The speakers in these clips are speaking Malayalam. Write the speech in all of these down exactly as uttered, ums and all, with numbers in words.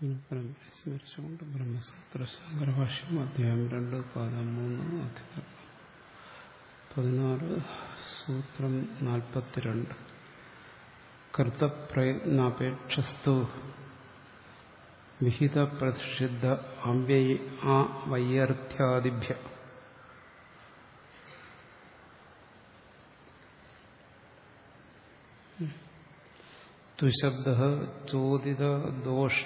സ്മരിച്ചുകൊണ്ട് ബ്രഹ്മസൂത്ര ശങ്കരഭാഷ്യം അധ്യായം രണ്ട് പാദം മൂന്ന് അധികം പതിനാറ് സൂത്രം നാൽപ്പത്തിരണ്ട്. കൃതപ്രയത്നാപേക്ഷസ്തു വിഹിത പ്രതിഷിദ്ധ ആ വൈയർത്ഥ്യാദിഭ്യ തുശബ്ദ ചോദിത ദോഷ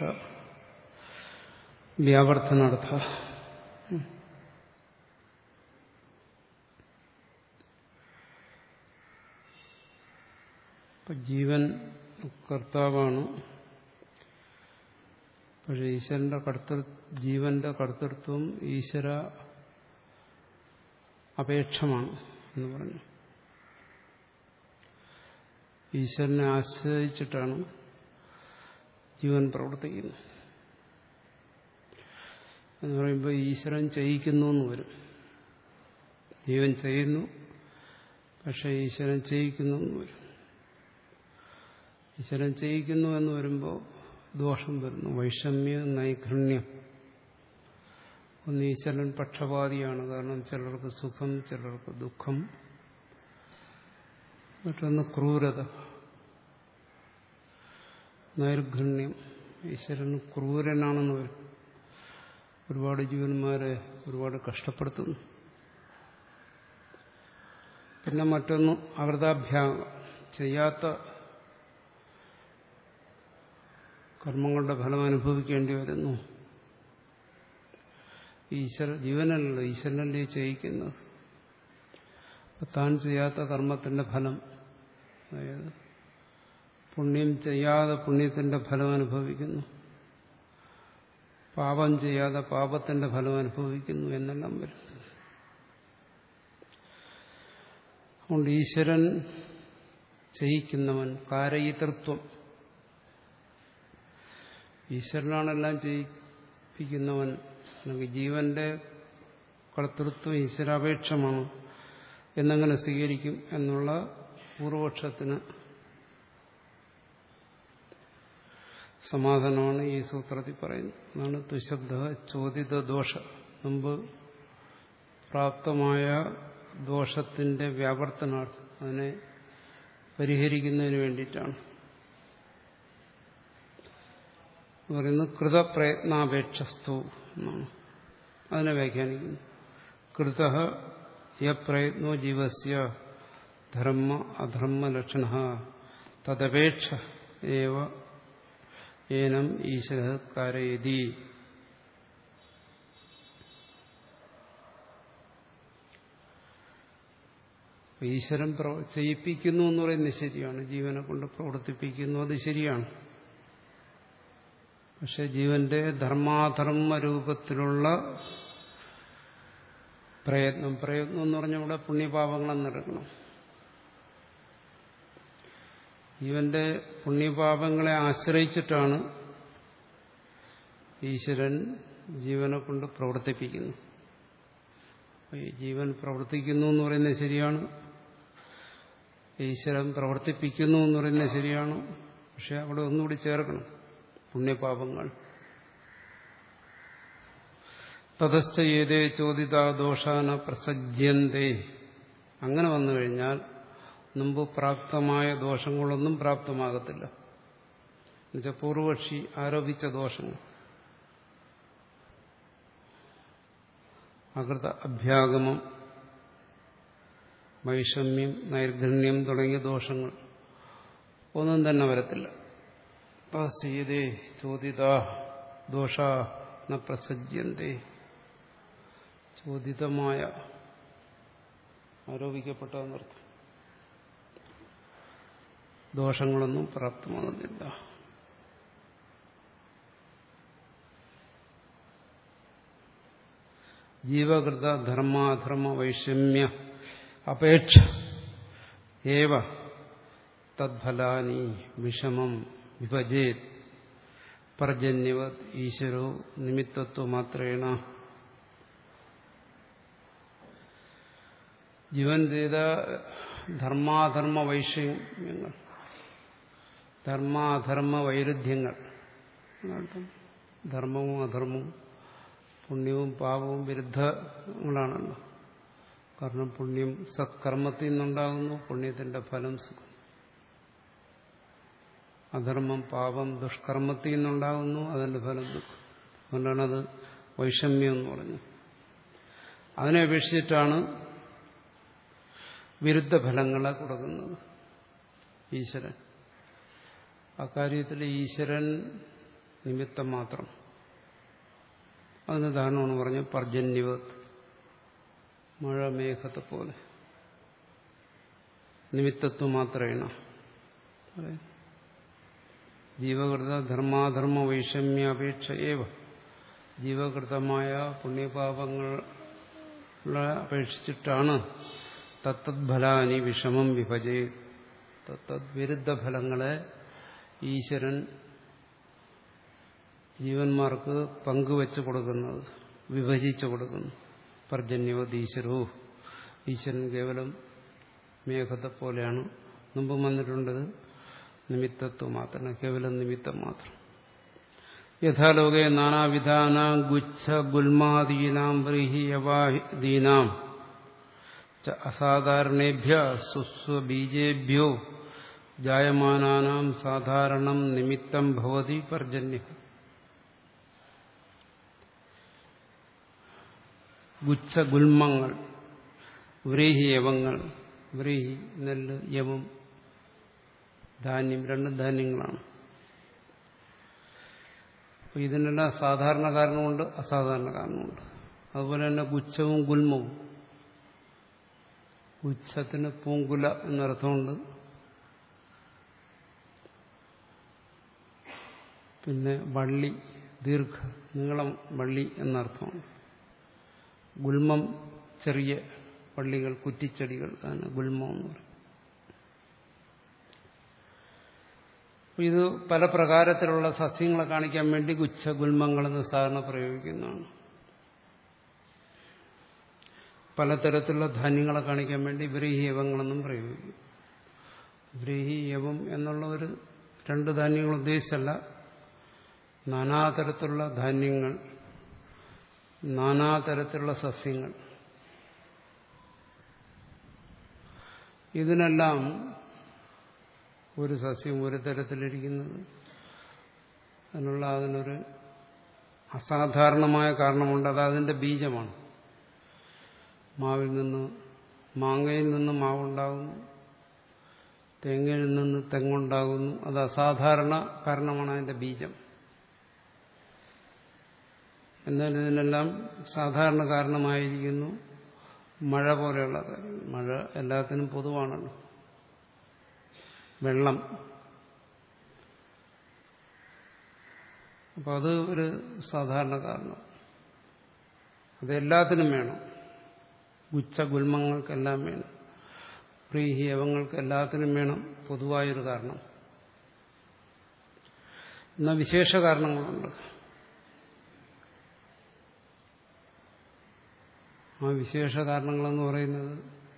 വ്യാവർത്തനാർത്ഥ. ജീവൻ കർത്താവാണ്. പക്ഷെ ഈശ്വരന്റെ കർത്തൃ ജീവന്റെ കർത്തൃത്വം ഈശ്വര അപേക്ഷമാണ് എന്ന് പറഞ്ഞു. ഈശ്വരനെ ആശ്രയിച്ചിട്ടാണ് ജീവൻ പ്രവർത്തിക്കുന്നത് എന്ന് പറയുമ്പോൾ ഈശ്വരൻ ചെയ്യിക്കുന്നു എന്ന് വരും. ജീവൻ ചെയ്യുന്നു, പക്ഷെ ഈശ്വരൻ ചെയ്യിക്കുന്നു എന്ന് വരും. ഈശ്വരൻ ചെയ്യിക്കുന്നു എന്ന് വരുമ്പോൾ ദോഷം വരുന്നു. വൈഷമ്യം, നൈഘൃണ്യം. ഒന്ന് ഈശ്വരൻ പക്ഷപാതിയാണ്. കാരണം ചിലർക്ക് സുഖം, ചിലർക്ക് ദുഃഖം. മറ്റൊന്ന് ക്രൂരത, നൈർഘണ്യം. ഈശ്വരൻ ക്രൂരനാണെന്ന് വരും. ഒരുപാട് ജീവന്മാരെ ഒരുപാട് കഷ്ടപ്പെടുത്തുന്നു. പിന്നെ മറ്റൊന്ന് അകൃതാഭ്യാസം, ചെയ്യാത്ത കർമ്മങ്ങളുടെ ഫലം അനുഭവിക്കേണ്ടി വരുന്നു. ഈശ്വര ജീവനല്ലോ, ഈശ്വരനല്ലേ ചെയ്യിക്കുന്നത്. താൻ ചെയ്യാത്ത കർമ്മത്തിന്റെ ഫലം, അതായത് പുണ്യം ചെയ്യാതെ പുണ്യത്തിന്റെ ഫലം അനുഭവിക്കുന്നു, പാപം ചെയ്യാതെ പാപത്തിന്റെ ഫലം അനുഭവിക്കുന്നു എന്നെല്ലാം വരും. അതുകൊണ്ട് ഈശ്വരൻ ചെയ്യിക്കുന്നവൻ, കാരയിതൃത്വം. ഈശ്വരനാണെല്ലാം ചെയ്യിപ്പിക്കുന്നവൻ. അല്ലെങ്കിൽ ജീവന്റെ കർത്തൃത്വം ഈശ്വരാപേക്ഷമാണ് എന്നെങ്ങനെ സ്വീകരിക്കും എന്നുള്ള പൂർവപക്ഷത്തിന് സമാധാനമാണ് ഈ സൂത്രത്തിൽ പറയുന്നത്. അതാണ് തുശബ്ദ ചോദിത ദോഷ. മുമ്പ് പ്രാപ്തമായ ദോഷത്തിന്റെ വ്യാവർത്തനാർത്ഥം, അതിനെ പരിഹരിക്കുന്നതിന് വേണ്ടിയിട്ടാണ് പറയുന്നത്. കൃതപ്രയത്നാപേക്ഷസ്തു എന്നാണ് അതിനെ വ്യാഖ്യാനിക്കുന്നത്. കൃത യപ്രയത്നോ ജീവസ്യ ധർമ്മ അധർമ്മലക്ഷണ തദപേക്ഷ ഏവ ഏനം ഈശ്വര കാരയതി. ഈശ്വരൻ ചെയ്യിപ്പിക്കുന്നു എന്ന് പറയുന്നത് ശരിയാണ്. ജീവനെ കൊണ്ട് പ്രവർത്തിപ്പിക്കുന്നു, അത് ശരിയാണ്. പക്ഷെ ജീവന്റെ ധർമാധർമ്മ രൂപത്തിലുള്ള പ്രയത്നം, പ്രയത്നം എന്ന് പറഞ്ഞാൽ ഇവിടെ പുണ്യപാപങ്ങളെന്നെടുക്കണം. ജീവന്റെ പുണ്യപാപങ്ങളെ ആശ്രയിച്ചിട്ടാണ് ഈശ്വരൻ ജീവനെ കൊണ്ട് പ്രവർത്തിപ്പിക്കുന്നു. ഈ ജീവൻ പ്രവർത്തിക്കുന്നു എന്ന് പറയുന്നത് ശരിയാണ്, ഈശ്വരൻ പ്രവർത്തിപ്പിക്കുന്നു എന്ന് പറയുന്നത് ശരിയാണ്. പക്ഷെ അവിടെ ഒന്നുകൂടി ചേർക്കണം, പുണ്യപാപങ്ങൾ. തതസ്ഥ ഏതേ ചോദിത ദോഷാന പ്രസജ്യന്തേ. അങ്ങനെ വന്നു കഴിഞ്ഞാൽ മുമ്പ് പ്രാപ്തമായ ദോഷങ്ങളൊന്നും പ്രാപ്തമാകത്തില്ല. എന്നുവെച്ചാൽ പൂർവപക്ഷി ആരോപിച്ച ദോഷങ്ങൾ, അകൃത അഭ്യാഗമം, വൈഷമ്യം, നൈർഘണ്യം തുടങ്ങിയ ദോഷങ്ങൾ ഒന്നും തന്നെ വരത്തില്ല. തസ്യതേ ചോദിത ദോഷ ന പ്രസജ്യന്തേ. ചോദിതമായ ആരോപിക്കപ്പെട്ടതെന്നർത്ഥം. ദോഷങ്ങളൊന്നും പ്രാപ്തമാകുന്നില്ല. ജീവകൃത ധർമാധർമ്മ വൈഷമ്യ അപേക്ഷ ഏവ തദ്ഫലാനി വിഷമം വിഭജേത് പർജന്യവത് ഈശ്വരോ നിമിത്തത്വമാത്രേണ. ജീവൻ ചെയ്ത ധർമാധർമ്മ വൈഷമ്യങ്ങൾ, ധർമാധർമ്മ വൈരുദ്ധ്യങ്ങൾ, ധർമ്മവും അധർമ്മവും പുണ്യവും പാപവും വിരുദ്ധങ്ങളാണല്ലോ. കാരണം പുണ്യം സത്കർമ്മത്തിൽ നിന്നുണ്ടാകുന്നു, പുണ്യത്തിന്റെ ഫലം സുഖം. അധർമ്മം പാപം ദുഷ്കർമ്മത്തിൽ നിന്നുണ്ടാകുന്നു, അതിന്റെ ഫലം ദുഃഖം. അതുകൊണ്ടാണത് വൈഷമ്യം എന്ന് പറഞ്ഞു. അതിനെ അപേക്ഷിച്ചിട്ടാണ് വിരുദ്ധ ഫലങ്ങളെ കൊടുക്കുന്നത് ഈശ്വരൻ. അക്കാര്യത്തിൽ ഈശ്വരൻ നിമിത്തം മാത്രം. അതിന് ഉദാഹരണമാണ് പറഞ്ഞു പർജന്യവത്, മഴ മേഘത്തെ പോലെ നിമിത്തത്വം മാത്രേണ. ജീവകൃത ധർമാധർമ്മ വൈഷമ്യാപേക്ഷ ഏവ, ജീവകൃതമായ പുണ്യപാപങ്ങളെ അപേക്ഷിച്ചിട്ടാണ് തത്തത് ഫലാനി വിഷമം വിഭജേ, തത്തത് വിരുദ്ധ ഫലങ്ങളെ ഈശ്വരൻ ജീവന്മാർക്ക് പങ്കുവെച്ച് കൊടുക്കുന്നത്, വിഭജിച്ചു കൊടുക്കുന്നു. പർജന്യവത് ഈശ്വരോ, ഈശ്വരൻ കേവലം മേഘത്തെ പോലെയാണ്. മുമ്പ് വന്നിട്ടുണ്ടത് നിമിത്തത്വം മാത്രം, കേവലം നിമിത്തം മാത്രം. യഥാലോകേ നാനാവിധാനാം ഗുച്ഛ ഗുൽമാദീനാം വ്രീഹിയവാദീനാം അസാധാരണേഭ്യ സുസ്വബീജേഭ്യോ ജായമാനാനാം സാധാരണം നിമിത്തം ഭവതി പർജന്യ. ഗുച്ഛ ഗുൽമങ്ങൾ, വ്രീഹി യവങ്ങൾ, വ്രീഹി നെല്ല്, യവം ധാന്യം, രണ്ടും ധാന്യങ്ങളാണ്. അപ്പോൾ ഇതിനെല്ലാം സാധാരണ കാരണമുണ്ട്, അസാധാരണ കാരണമുണ്ട്. അതുപോലെ തന്നെ ഗുച്ഛവും ഗുൽമവും. ഗുച്ഛത്തിന് പൂങ്കുല എന്നർത്ഥമുണ്ട്, പിന്നെ വള്ളി, ദീർഘ നീളം വള്ളി എന്നർത്ഥമുണ്ട്. ഗുൽമം ചെറിയ വള്ളികൾ, കുറ്റിച്ചെടികൾ, അതാണ് ഗുൽമം എന്ന് പറയും. ഇത് പല പ്രകാരത്തിലുള്ള സസ്യങ്ങളെ കാണിക്കാൻ വേണ്ടി ഗുച്ഛ ഗുൽമങ്ങളെന്ന് സാധാരണ പ്രയോഗിക്കുന്നതാണ്. പലതരത്തിലുള്ള ധാന്യങ്ങളെ കാണിക്കാൻ വേണ്ടി വ്രീഹിയവങ്ങളെന്നും പ്രയോഗിക്കും. വ്രീഹിയവം എന്നുള്ള ഒരു രണ്ട് ധാന്യങ്ങൾ ഉദ്ദേശിച്ചല്ല, നാനാതരത്തിലുള്ള ധാന്യങ്ങൾ, നാനാതരത്തിലുള്ള സസ്യങ്ങൾ. ഇതിനെല്ലാം ഒരു സസ്യം ഒരു തരത്തിലിരിക്കുന്നത് അതിനുള്ള അതിനൊരു അസാധാരണമായ കാരണമുണ്ട്. അത് അതിന്റെ ബീജമാണ്. മാവിൽ നിന്ന് മാങ്ങയിൽ നിന്ന് മാവുണ്ടാകുന്നു, തേങ്ങയിൽ നിന്ന് തെങ്ങുണ്ടാകുന്നു. അത് അസാധാരണ കാരണമാണ് അതിന്റെ ബീജം. എന്നാൽ ഇതിനെല്ലാം സാധാരണ കാരണമായിരിക്കുന്നു മഴ പോലെയുള്ള കാര്യങ്ങൾ. മഴ എല്ലാത്തിനും പൊതുവാണല്ലോ. വെള്ളം, അപ്പം അത് ഒരു സാധാരണ കാരണം. അതെല്ലാത്തിനും വേണം. ഗുച്ഛ ഗുൽമങ്ങൾക്കെല്ലാം വേണം, പ്രീഹി യവങ്ങൾക്ക് എല്ലാത്തിനും വേണം പൊതുവായൊരു കാരണം. എന്നാൽ വിശേഷ കാരണങ്ങളുണ്ട്. ആ വിശേഷ കാരണങ്ങളെന്ന് പറയുന്നത്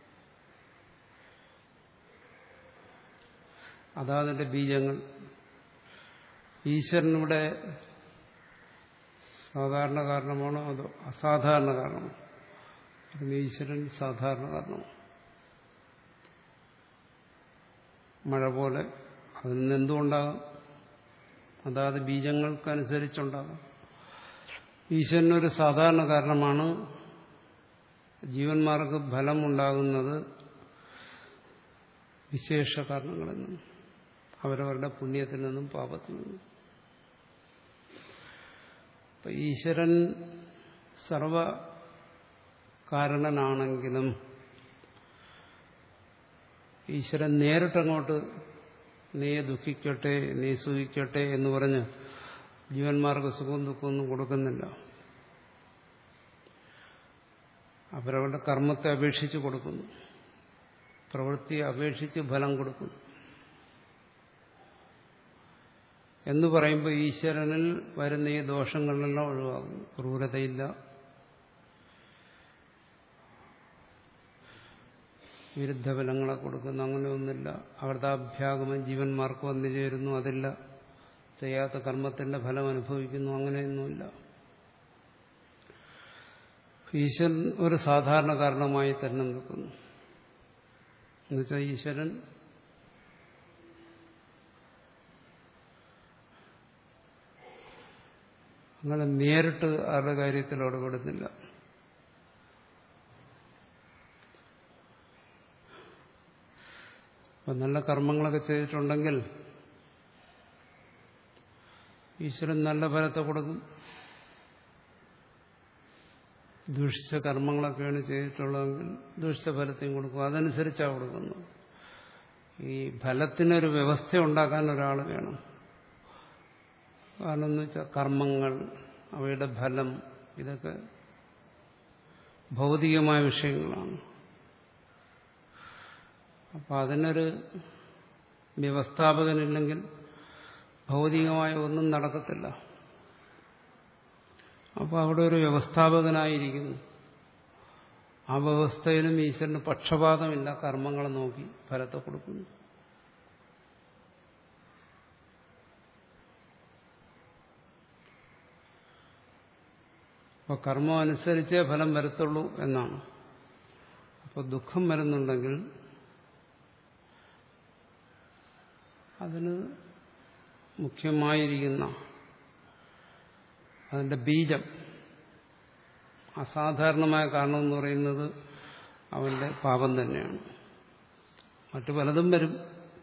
അതാതിന്റെ ബീജങ്ങൾ. ഈശ്വരനിവിടെ സാധാരണ കാരണമാണോ അതോ അസാധാരണ കാരണമാണോ? ഈശ്വരൻ സാധാരണ കാരണമാണ്. മഴ പോലെ അതിൽ നിന്ന് എന്തുകൊണ്ടാകാം? അതാത് ബീജങ്ങൾക്കനുസരിച്ചുണ്ടാകാം. ഈശ്വരനൊരു സാധാരണ കാരണമാണ്. ജീവന്മാർക്ക് ഫലമുണ്ടാകുന്നത് വിശേഷ കാരണങ്ങളിൽ നിന്നും, അവരവരുടെ പുണ്യത്തിൽ നിന്നും പാപത്തിൽ നിന്നും. അപ്പൊ ഈശ്വരൻ സർവ കാരണനാണെങ്കിലും ഈശ്വരൻ നേരിട്ടങ്ങോട്ട് നീ ദുഃഖിക്കട്ടെ, നീ സുഖിക്കട്ടെ എന്ന് പറഞ്ഞ് ജീവന്മാർക്ക് സുഖവും ദുഃഖമൊന്നും കൊടുക്കുന്നില്ല. അവരവരുടെ കർമ്മത്തെ അപേക്ഷിച്ച് കൊടുക്കുന്നു, പ്രവൃത്തിയെ അപേക്ഷിച്ച് ഫലം കൊടുക്കുന്നു. എന്ന് പറയുമ്പോൾ ഈശ്വരനിൽ വരുന്ന ഈ ദോഷങ്ങളിലെല്ലാം ഒഴിവാകുന്നു. ക്രൂരതയില്ല, വിരുദ്ധ ഫലങ്ങളെ കൊടുക്കുന്നു, അങ്ങനെയൊന്നുമില്ല. അവരുടെ അഭ്യാഗമം ജീവന്മാർക്ക് വന്നു ചേരുന്നു, അതില്ല. ചെയ്യാത്ത കർമ്മത്തിന്റെ ഫലം അനുഭവിക്കുന്നു, അങ്ങനെയൊന്നുമില്ല. ഈശ്വരൻ ഒരു സാധാരണ കാരണമായി തന്നെ നിൽക്കുന്നു. എന്നുവെച്ചാൽ ഈശ്വരൻ അങ്ങനെ നേരിട്ട് ആരുടെ കാര്യത്തിൽ ഇടപെടുന്നില്ല. അപ്പം നല്ല കർമ്മങ്ങളൊക്കെ ചെയ്തിട്ടുണ്ടെങ്കിൽ ഈശ്വരൻ നല്ല ഫലത്തെ കൊടുക്കും. ദുഷിച്ച കർമ്മങ്ങളൊക്കെയാണ് ചെയ്തിട്ടുള്ളതെങ്കിൽ ദുഷിച്ച ഫലത്തെയും കൊടുക്കും. അതനുസരിച്ചാണ് കൊടുക്കുന്നത്. ഈ ഫലത്തിനൊരു വ്യവസ്ഥ ഉണ്ടാക്കാൻ ഒരാൾ വേണം. കാരണം എന്ന് വെച്ചാൽ കർമ്മങ്ങൾ, അവയുടെ ഫലം, ഇതൊക്കെ ഭൗതികമായ വിഷയങ്ങളാണ്. അപ്പം അതിനൊരു വ്യവസ്ഥാപകനില്ലെങ്കിൽ ഭൗതികമായ ഒന്നും നടക്കത്തില്ല. അപ്പോൾ അവിടെ ഒരു വ്യവസ്ഥാപകനായിരിക്കുന്നു. ആ വ്യവസ്ഥയിലും ഈശ്വരന് പക്ഷപാതമില്ല. കർമ്മങ്ങളെ നോക്കി ഫലത്തെ കൊടുക്കുന്നു. അപ്പോൾ കർമ്മം അനുസരിച്ചേ ഫലം വരത്തുള്ളൂ എന്നാണ്. അപ്പോൾ ദുഃഖം വരുന്നുണ്ടെങ്കിൽ അതിന് മുഖ്യമായിരിക്കുന്ന അതിന്റെ ബീജം, അസാധാരണമായ കാരണമെന്ന് പറയുന്നത് അവന്റെ പാപം തന്നെയാണ്. മറ്റു പലതും വരും.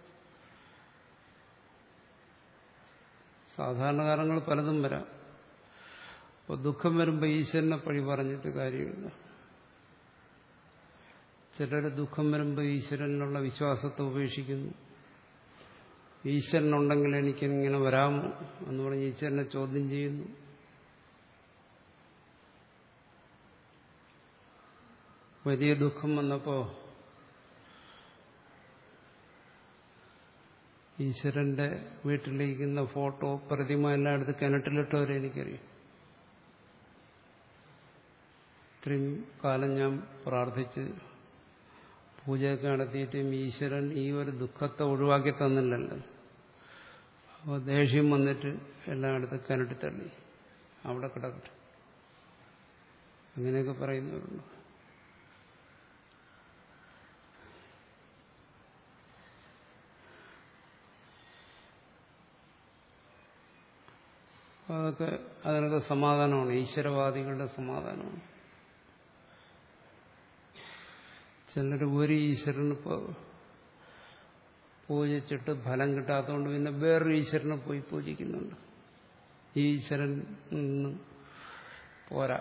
സാധാരണ കാരണങ്ങൾ പലതും വരാം. അപ്പോൾ ദുഃഖം വരുമ്പോൾ ഈശ്വരനെ പഴി പറഞ്ഞിട്ട് കാര്യമില്ല. ചിലർ ദുഃഖം വരുമ്പോൾ ഈശ്വരനുള്ള വിശ്വാസത്തെ ഉപേക്ഷിക്കുന്നു. ഈശ്വരനുണ്ടെങ്കിൽ എനിക്കിങ്ങനെ വരാമോ എന്ന് പറഞ്ഞ് ഈശ്വരനെ ചോദ്യം ചെയ്യുന്നു. വലിയ ദുഃഖം വന്നപ്പോൾ ഈശ്വരന്റെ വീട്ടിലിരിക്കുന്ന ഫോട്ടോ, പ്രതിമ എല്ലാം എടുത്ത് കിണറ്റിലിട്ടവരെ എനിക്കറിയാം. ഇത്രയും കാലം ഞാൻ പ്രാർത്ഥിച്ച് പൂജയൊക്കെ നടത്തിയിട്ടും ഈശ്വരൻ ഈ ഒരു ദുഃഖത്തെ ഒഴിവാക്കി തന്നില്ലല്ലോ. അപ്പോൾ ദേഷ്യം വന്നിട്ട് എല്ലാം എടുത്ത് കിണറ്റിൽ തള്ളി, അവിടെ കിടക്കട്ടെ, അങ്ങനെയൊക്കെ പറയുന്നവരുണ്ട്. അതൊക്കെ അതിനൊക്കെ സമാധാനമാണ്, ഈശ്വരവാദികളുടെ സമാധാനമാണ്. ചിലർ ഒരു ഈശ്വരന് പൂജിച്ചിട്ട് ഫലം കിട്ടാത്തതുകൊണ്ട് പിന്നെ വേറൊരു ഈശ്വരനെ പോയി പൂജിക്കുന്നുണ്ട്. ഈ ഈശ്വരൻ നിന്ന് പോരാ.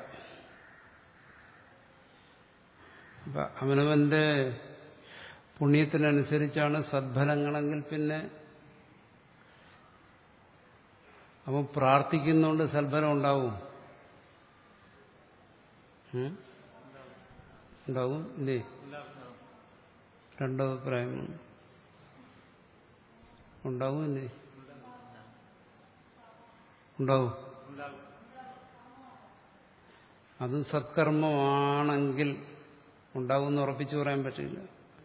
അപ്പൊ അവനവന്റെ പുണ്യത്തിനനുസരിച്ചാണ് സദ്ഫലങ്ങളെങ്കിൽ പിന്നെ അവൻ പ്രാർത്ഥിക്കുന്നതുകൊണ്ട് സദ്ഫലം ഉണ്ടാവും. ഉണ്ടാവും ഇല്ലേ? രണ്ടോ അഭിപ്രായമാണ്. ഉണ്ടാവും ഇല്ലേ? ഉണ്ടാവും. അത് സത്കർമ്മമാണെങ്കിൽ ഉണ്ടാവുമെന്ന് ഉറപ്പിച്ചു പറയാൻ പറ്റില്ല.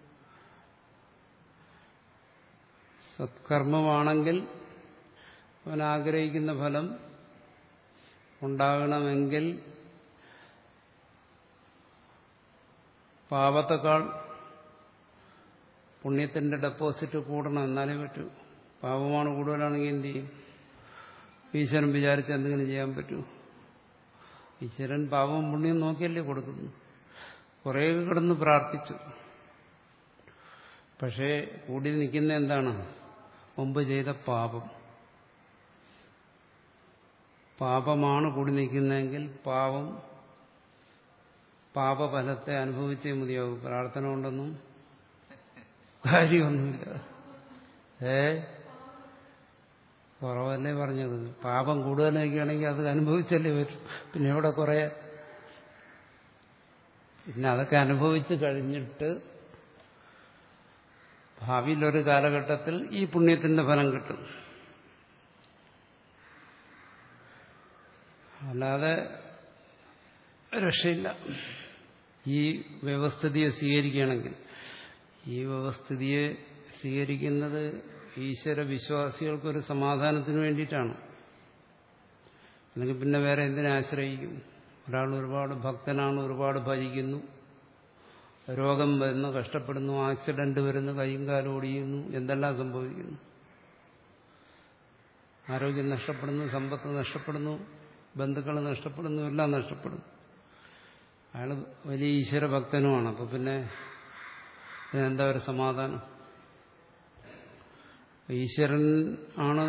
സത്കർമ്മമാണെങ്കിൽ അവൻ ആഗ്രഹിക്കുന്ന ഫലം ഉണ്ടാകണമെങ്കിൽ പാപത്തെക്കാൾ പുണ്യത്തിന്റെ ഡെപ്പോസിറ്റ് കൂടണം, എന്നാലേ പറ്റൂ. പാപമാണ് കൂടുതലാണെങ്കിൽ എന്ത് ചെയ്യും? ഈശ്വരൻ വിചാരിച്ച് എന്തെങ്കിലും ചെയ്യാൻ പറ്റൂ? ഈശ്വരൻ പാപവും പുണ്യം നോക്കിയല്ലേ കൊടുക്കുന്നു. കുറേ കിടന്ന് പ്രാർത്ഥിച്ചു, പക്ഷേ കൂടി നിൽക്കുന്ന എന്താണ്? മുമ്പ് ചെയ്ത പാപം. പാപമാണ് കൂടി നിൽക്കുന്നതെങ്കിൽ പാപം പാപഫലത്തെ അനുഭവിച്ചേ മതിയാവും. പ്രാർത്ഥന കൊണ്ടൊന്നും കാര്യമൊന്നുമില്ല. ഏ കുറവല്ലേ പറഞ്ഞത്? പാപം കൂടുതലൊക്കെയാണെങ്കിൽ അത് അനുഭവിച്ചല്ലേ വരും. പിന്നെ ഇവിടെ കുറെ പിന്നെ അതൊക്കെ അനുഭവിച്ച് കഴിഞ്ഞിട്ട് ഭാവിയിലൊരു കാലഘട്ടത്തിൽ ഈ പുണ്യത്തിന്റെ ഫലം കിട്ടും. അല്ലാതെ രക്ഷയില്ല. ഈ വ്യവസ്ഥിതിയെ സ്വീകരിക്കുകയാണെങ്കിൽ, ഈ വ്യവസ്ഥിതിയെ സ്വീകരിക്കുന്നത് ഈശ്വര വിശ്വാസികൾക്കൊരു സമാധാനത്തിന് വേണ്ടിയിട്ടാണ്. അല്ലെങ്കിൽ പിന്നെ വേറെ എന്തിനെ ആശ്രയിക്കും? ഒരാൾ ഒരുപാട് ഭക്തനാണ്, ഒരുപാട് ഭജിക്കുന്നു, രോഗം വരുന്നു, കഷ്ടപ്പെടുന്നു, ആക്സിഡന്റ് വരുന്നു, കൈയും കാലും ഓടിയുന്നു, എന്തെല്ലാം സംഭവിക്കുന്നു. ആരോഗ്യം നഷ്ടപ്പെടുന്നു, സമ്പത്ത് നഷ്ടപ്പെടുന്നു, ബന്ധുക്കൾ നഷ്ടപ്പെടുന്നു, എല്ലാം നഷ്ടപ്പെടുന്നു. അയാൾ വലിയ ഈശ്വര ഭക്തനുമാണ്. അപ്പൊ പിന്നെ ഇതിനെന്താ ഒരു സമാധാനം? ഈശ്വരൻ ആണ്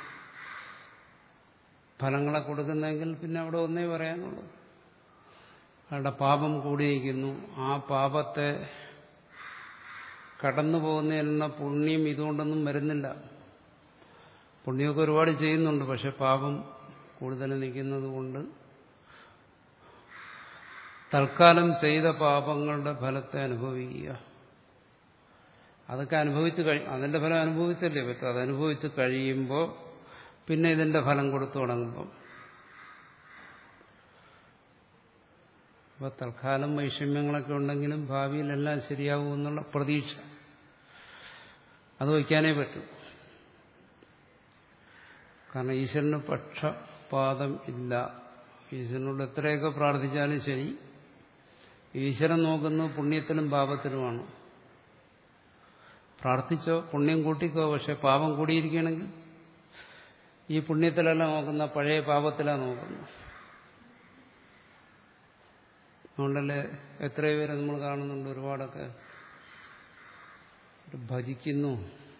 ഫലങ്ങളെ കൊടുക്കുന്നതെങ്കിൽ പിന്നെ അവിടെ ഒന്നേ പറയാനുള്ളൂ, അയാളുടെ പാപം കൂടിയിരിക്കുന്നു. ആ പാപത്തെ കടന്നു പോകുന്ന പുണ്യം ഇതുകൊണ്ടൊന്നും വരുന്നില്ല. പുണ്യമൊക്കെ ഒരുപാട് ചെയ്യുന്നുണ്ട്, പക്ഷെ പാപം കൂടുതൽ നിൽക്കുന്നത് കൊണ്ട് തൽക്കാലം ചെയ്ത പാപങ്ങളുടെ ഫലത്തെ അനുഭവിക്കുക. അതൊക്കെ അനുഭവിച്ച് കഴി അതിന്റെ ഫലം അനുഭവിച്ചല്ലേ പറ്റും. അതനുഭവിച്ച് കഴിയുമ്പോൾ പിന്നെ ഇതിന്റെ ഫലം കൊടുത്തു തുടങ്ങുമ്പം അപ്പോൾ തൽക്കാലം വൈഷമ്യങ്ങളൊക്കെ ഉണ്ടെങ്കിലും ഭാവിയിലെല്ലാം ശരിയാവും എന്നുള്ള പ്രതീക്ഷ അത് വയ്ക്കാനേ പറ്റൂ. കാരണം ഈശ്വരന് പക്ഷപാതം ഇല്ല. ഈശ്വരനോട് എത്രയൊക്കെ പ്രാർത്ഥിച്ചാലും ശരി, ഈശ്വരൻ നോക്കുന്നത് പുണ്യത്തിലും പാപത്തിലുമാണ്. പ്രാർത്ഥിച്ചോ, പുണ്യം കൂട്ടിക്കോ, പക്ഷെ പാപം കൂടിയിരിക്കുകയാണെങ്കിൽ ഈ പുണ്യത്തിലല്ല നോക്കുന്ന, പഴയ പാപത്തിലാണ് നോക്കുന്നത്. അതുകൊണ്ടല്ലേ എത്രയോ പേരെ നമ്മൾ കാണുന്നുണ്ട്, ഒരുപാടൊക്കെ ഭജിക്കുന്നു,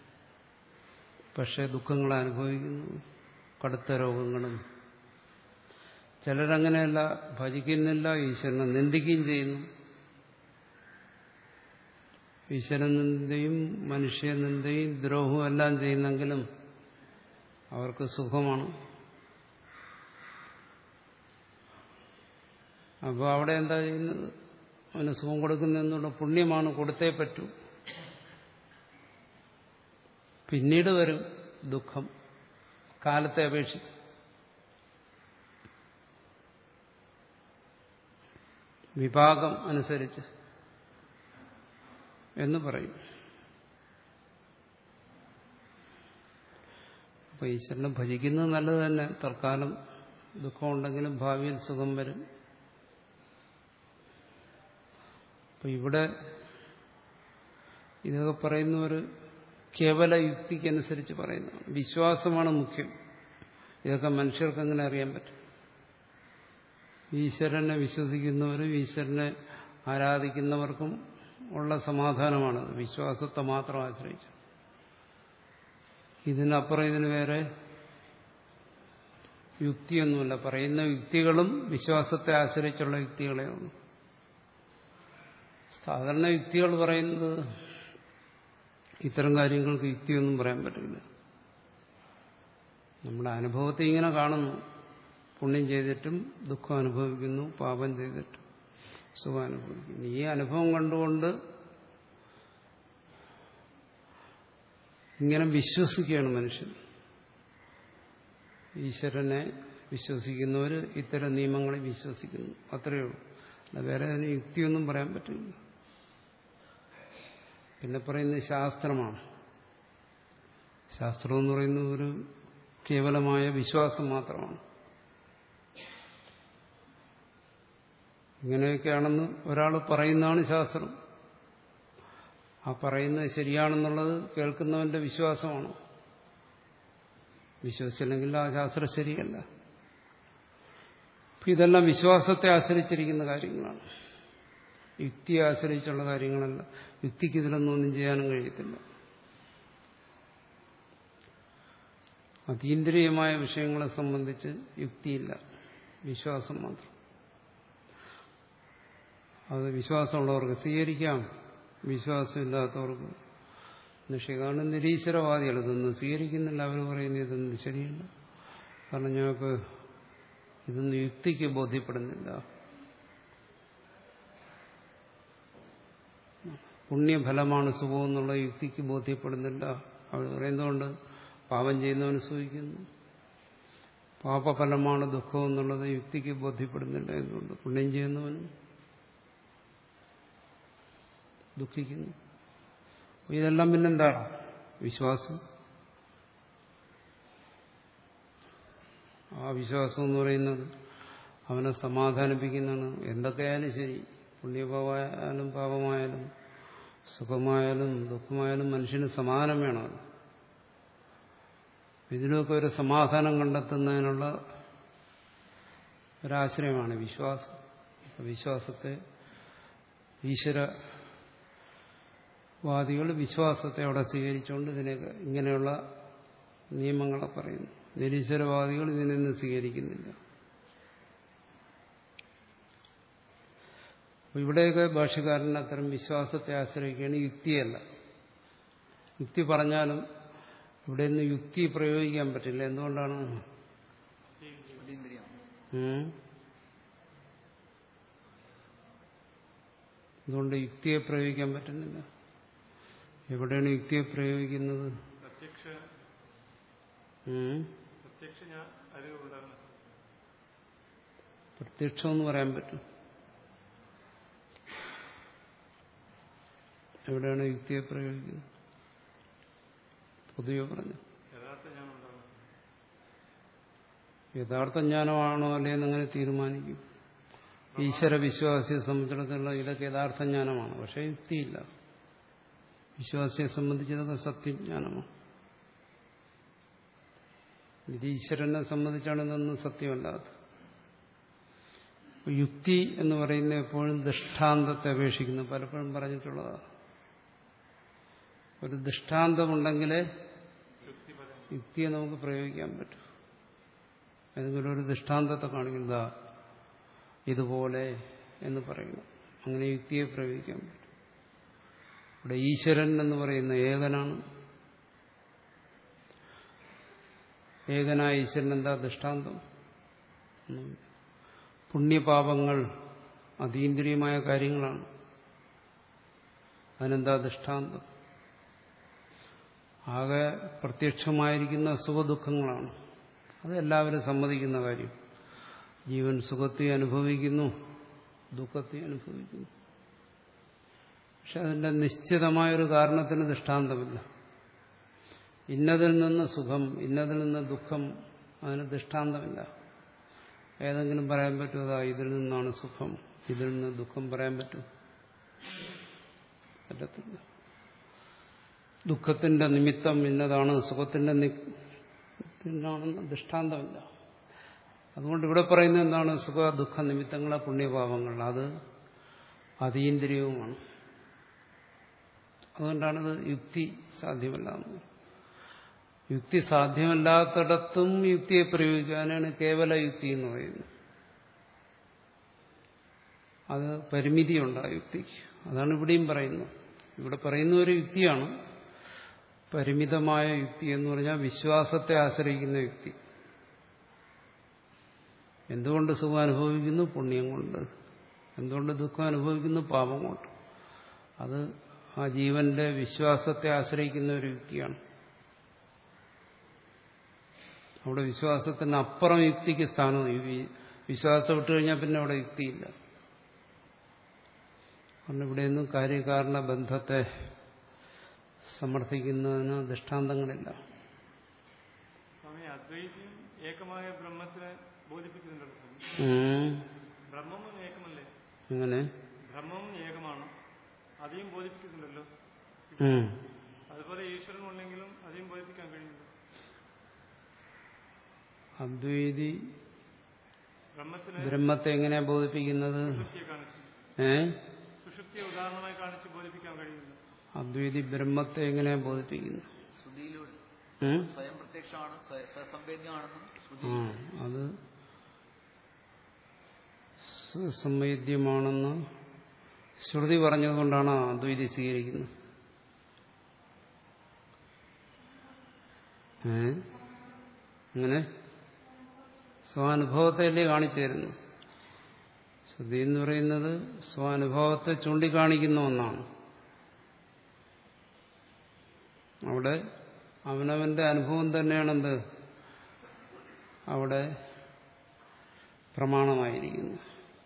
പക്ഷെ ദുഃഖങ്ങൾ അനുഭവിക്കുന്നു, കടുത്ത രോഗങ്ങളും. ചിലരങ്ങനെയല്ല, ഭജിക്കുന്നില്ല, ഈശ്വരനെ നിന്ദിക്കുകയും ചെയ്യുന്നു. ഈശ്വരനിന്ദയും മനുഷ്യനിന്ദയും ദ്രോഹവും എല്ലാം ചെയ്യുന്നെങ്കിലും അവർക്ക് സുഖമാണ്. അപ്പോൾ അവിടെ എന്താ ചെയ്യുന്നത്? അവന് സുഖം കൊടുക്കുന്നതെന്നുള്ള പുണ്യമാണ്, കൊടുത്തേ പറ്റൂ. പിന്നീട് വരും ദുഃഖം, കാലത്തെ അപേക്ഷിച്ച്. വിഭാഗം അനുസരിച്ച് എന്ന് പറയും. അപ്പൊ ഈശ്വരനെ ഭജിക്കുന്നത് നല്ലത് തന്നെ. തൽക്കാലം ദുഃഖമുണ്ടെങ്കിലും ഭാവിയിൽ സുഖം വരും. അപ്പൊ ഇവിടെ ഇതൊക്കെ പറയുന്ന ഒരു കേവല യുക്തിക്കനുസരിച്ച് പറയുന്നതാണ്. വിശ്വാസമാണ് മുഖ്യം. ഇതൊക്കെ മനുഷ്യർക്ക് എങ്ങനെ അറിയാൻ പറ്റും? ഈശ്വരനെ വിശ്വസിക്കുന്നവരും ഈശ്വരനെ ആരാധിക്കുന്നവർക്കും ഉള്ള സമാധാനമാണത്, വിശ്വാസത്തെ മാത്രം ആശ്രയിച്ചു. ഇതിനപ്പുറം ഇതിന് വേറെ യുക്തിയൊന്നുമില്ല. പറയുന്ന യുക്തികളും വിശ്വാസത്തെ ആശ്രയിച്ചുള്ള യുക്തികളേ ഉള്ളൂ. സാധാരണ യുക്തികൾ പറയുന്നത് ഇത്തരം കാര്യങ്ങൾക്ക് യുക്തിയൊന്നും പറയാൻ പറ്റില്ല. നമ്മുടെ അനുഭവത്തെ ഇങ്ങനെ കാണുന്നു. പുണ്യം ചെയ്തിട്ടും ദുഃഖം അനുഭവിക്കുന്നു, പാപം ചെയ്തിട്ടും സുഖം അനുഭവിക്കുന്നു. ഈ അനുഭവം കണ്ടുകൊണ്ട് ഇങ്ങനെ വിശ്വസിക്കുകയാണ് മനുഷ്യൻ. ഈശ്വരനെ വിശ്വസിക്കുന്നവർ ഇത്തരം നിയമങ്ങളെ വിശ്വസിക്കുന്നു, അത്രയേ ഉള്ളൂ. അല്ല വേറെ അതിന് യുക്തിയൊന്നും പറയാൻ പറ്റില്ല. പിന്നെ പറയുന്നത് ശാസ്ത്രമാണ്. ശാസ്ത്രം എന്ന് പറയുന്നത് ഒരു കേവലമായ വിശ്വാസം മാത്രമാണ്. ഇങ്ങനെയൊക്കെയാണെന്ന് ഒരാൾ പറയുന്നതാണ് ശാസ്ത്രം. ആ പറയുന്നത് ശരിയാണെന്നുള്ളത് കേൾക്കുന്നവന്റെ വിശ്വാസമാണ്. വിശ്വസിച്ചില്ലെങ്കിൽ ആ ശാസ്ത്രം ശരിയല്ല. ഇതെല്ലാം വിശ്വാസത്തെ ആശ്രയിച്ചിരിക്കുന്ന കാര്യങ്ങളാണ്, യുക്തിയെ ആശ്രയിച്ചുള്ള കാര്യങ്ങളല്ല. യുക്തിക്ക് ഇതിലൊന്നും ഒന്നും ചെയ്യാനും കഴിയത്തില്ല. അതീന്ദ്രിയമായ വിഷയങ്ങളെ സംബന്ധിച്ച് യുക്തിയില്ല, വിശ്വാസം മാത്രം. അത് വിശ്വാസമുള്ളവർക്ക് സ്വീകരിക്കാം, വിശ്വാസമില്ലാത്തവർക്ക് നിഷേധമാണ്. നിരീശ്വരവാദികൾ ഇതൊന്നും സ്വീകരിക്കുന്നില്ല. അവർ പറയുന്നത് ഇതൊന്നും ശരിയല്ല, കാരണം ഞങ്ങൾക്ക് ഇതൊന്നും യുക്തിക്ക് ബോധ്യപ്പെടുന്നില്ല. പുണ്യഫലമാണ് സുഖം എന്നുള്ള യുക്തിക്ക് ബോധ്യപ്പെടുന്നില്ല. അവർ പറയുന്നതുകൊണ്ട് പാപം ചെയ്യുന്നവന് സുഖിക്കുന്നു. പാപഫലമാണ് ദുഃഖം എന്നുള്ളത് യുക്തിക്ക് ബോധ്യപ്പെടുന്നില്ല. എന്തുകൊണ്ട്? പുണ്യം ചെയ്യുന്നവനും ദുഃഖിക്കുന്നു. ഇതെല്ലാം പിന്നെന്താണ്? വിശ്വാസം. അവിശ്വാസം എന്ന് പറയുന്നത് അവനെ സമാധാനിപ്പിക്കുന്നതാണ്. എന്തൊക്കെയായാലും ശരി, പുണ്യപാപമായാലും പാപമായാലും സുഖമായാലും ദുഃഖമായാലും മനുഷ്യന് സമാധാനം വേണം. ഇതിനൊക്കെ ഒരു സമാധാനം കണ്ടെത്തുന്നതിനുള്ള ഒരാശ്രയമാണ് വിശ്വാസം. വിശ്വാസത്തെ ഈശ്വരവാദികൾ വിശ്വാസത്തെ അവിടെ സ്വീകരിച്ചുകൊണ്ട് ഇതിനൊക്കെ ഇങ്ങനെയുള്ള നിയമങ്ങളെ പറയുന്നു. നിരീശ്വരവാദികൾ ഇതിനൊന്നും സ്വീകരിക്കുന്നില്ല. ഇവിടെയൊക്കെ ഭാഷ്യകാരൻ അത്തരം വിശ്വാസത്തെ ആശ്രയിക്കുകയാണ്, യുക്തിയല്ല. യുക്തി പറഞ്ഞാലും ഇവിടെ നിന്ന് യുക്തി പ്രയോഗിക്കാൻ പറ്റില്ല. എന്തുകൊണ്ടാണ്? എന്തുകൊണ്ട് യുക്തിയെ പ്രയോഗിക്കാൻ പറ്റുന്നില്ല? എവിടെയാണ് യുക്തിയെ പ്രയോഗിക്കുന്നത്? പ്രത്യക്ഷം എന്ന് പറയാൻ പറ്റും. എവിടെയാണ് യുക്തിയെ പ്രയോഗിക്കുന്നത്? പൊതുവെ പറഞ്ഞു യഥാർത്ഥ ജ്ഞാനമാണോ അല്ലേന്ന് അങ്ങനെ തീരുമാനിക്കും. ഈശ്വര വിശ്വാസിയെ സംബന്ധിച്ചിടത്തോളം ഇതൊക്കെ യഥാർത്ഥ ജ്ഞാനമാണ്, പക്ഷെ യുക്തിയില്ല. വിശ്വാസിയെ സംബന്ധിച്ചതൊക്കെ സത്യജ്ഞാനമാണ്. നിരീശ്വരനെ സംബന്ധിച്ചാണ് ഇതൊന്നും സത്യമല്ലാത്തത്. യുക്തി എന്ന് പറയുന്നത് എപ്പോഴും ദൃഷ്ടാന്തത്തെ അപേക്ഷിക്കുന്നു. പലപ്പോഴും പറഞ്ഞിട്ടുള്ളതാണ്. ഒരു ദൃഷ്ടാന്തമുണ്ടെങ്കിലേ യുക്തിയെ നമുക്ക് പ്രയോഗിക്കാൻ പറ്റും. ഏതെങ്കിലും ഒരു ദൃഷ്ടാന്തത്തെ കാണിക്കുന്നതാ ഇതുപോലെ എന്ന് പറയുന്നു. അങ്ങനെ യുക്തിയെ പ്രയോഗിക്കാൻ പറ്റും. ഇവിടെ ഈശ്വരൻ എന്ന് പറയുന്ന ഏകനാണ്. ഏകനായ ഈശ്വരൻ എന്താ ദൃഷ്ടാന്തം? പുണ്യപാപങ്ങൾ അതീന്ദ്രിയമായ കാര്യങ്ങളാണ്. അതിനെന്താ ദൃഷ്ടാന്തം? ആകെ പ്രത്യക്ഷമായിരിക്കുന്ന സുഖദുഃഖങ്ങളാണ്. അതെല്ലാവരും സമ്മതിക്കുന്ന കാര്യം. ജീവൻ സുഖത്തെ അനുഭവിക്കുന്നു, ദുഃഖത്തെ അനുഭവിക്കുന്നു. പക്ഷെ അതിന്റെ നിശ്ചിതമായൊരു കാരണത്തിന് ദൃഷ്ടാന്തമില്ല. ഇന്നതിൽ നിന്ന് സുഖം, ഇന്നതിൽ നിന്ന് ദുഃഖം, അതിന് ദൃഷ്ടാന്തമില്ല. ഏതെങ്കിലും പറയാൻ പറ്റുമോ ഇതിൽ നിന്നാണ് സുഖം, ഇതിൽ നിന്ന് ദുഃഖം പറയാൻ പറ്റും? പറ്റത്തില്ല. ദുഃഖത്തിന്റെ നിമിത്തം ഇന്നതാണ്, സുഖത്തിന്റെ നിമിത്തമാണെന്ന് ദൃഷ്ടാന്തമില്ല. അതുകൊണ്ട് ഇവിടെ പറയുന്നത് എന്താണ്? സുഖ ദുഃഖ നിമിത്തങ്ങളെ പുണ്യപാപങ്ങൾ, അത് അതീന്ദ്രിയവുമാണ്. അതുകൊണ്ടാണിത് യുക്തി സാധ്യമല്ല. യുക്തി സാധ്യമല്ലാത്തിടത്തും യുക്തിയെ പ്രയോഗിക്കാനാണ് കേവല യുക്തി എന്ന് പറയുന്നത്. അത് പരിമിതിയുണ്ട് ആ യുക്തിക്ക്. അതാണ് ഇവിടെയും പറയുന്നത്. ഇവിടെ പറയുന്ന ഒരു യുക്തിയാണ് പരിമിതമായ യുക്തി എന്ന് പറഞ്ഞാൽ വിശ്വാസത്തെ ആശ്രയിക്കുന്ന യുക്തി. എന്തുകൊണ്ട് സുഖം അനുഭവിക്കുന്നു? പുണ്യം കൊണ്ട്. എന്തുകൊണ്ട് ദുഃഖം അനുഭവിക്കുന്നു? പാപം കൊണ്ട്. അത് ആ ജീവന്റെ വിശ്വാസത്തെ ആശ്രയിക്കുന്ന ഒരു യുക്തിയാണ്. അവിടെ വിശ്വാസത്തിന് അപ്പുറം യുക്തിക്ക് സ്ഥാനം. വിശ്വാസം വിട്ടു കഴിഞ്ഞാൽ പിന്നെ അവിടെ യുക്തിയില്ല. കാരണം ഇവിടെയൊന്നും കാര്യകാരണ ബന്ധത്തെ സമർത്ഥിക്കുന്നതിന് ദൃഷ്ടാന്തങ്ങളില്ല. അദ്വൈതിയും ഏകമായ ബ്രഹ്മത്തിനെ ബോധിപ്പിക്കുന്നുണ്ടല്ലോ. ബ്രഹ്മവും ഏകമല്ലേ? എങ്ങനെ? ബ്രഹ്മവും ഏകമാണ്, അതെയും ബോധിപ്പിക്കുന്നുണ്ടല്ലോ. അതുപോലെ ഈശ്വരൻ ഉണ്ടെങ്കിലും അതെയും ബോധിപ്പിക്കാൻ കഴിയുന്നു. അദ്വൈതി ബ്രഹ്മത്തെ എങ്ങനെയാ ബോധിപ്പിക്കുന്നത്? ഏ സുഷുപ്തിയെ ഉദാഹരണമായി കാണിച്ച് ബോധിപ്പിക്കാൻ കഴിയുന്നു. അദ്വൈതി ബ്രഹ്മത്തെ എങ്ങനെയാ ബോധിപ്പിക്കുന്നത്? സ്വയം പ്രത്യക്ഷമാണ്, സംവേദ്യമാണെന്നും. അത് സംവേദ്യമാണെന്ന് ശ്രുതി പറഞ്ഞതുകൊണ്ടാണ് അദ്വൈതി സ്വീകരിക്കുന്നത്. ഏ അങ്ങനെ സ്വാനുഭവത്തെയല്ലേ കാണിച്ചു തരുന്നു. ശ്രുതി എന്ന് പറയുന്നത് സ്വാനുഭവത്തെ ചൂണ്ടിക്കാണിക്കുന്ന ഒന്നാണ്. അവിടെ അവനവന്റെ അനുഭവം തന്നെയാണെന്ത് അവിടെ പ്രമാണമായിരിക്കുന്നു.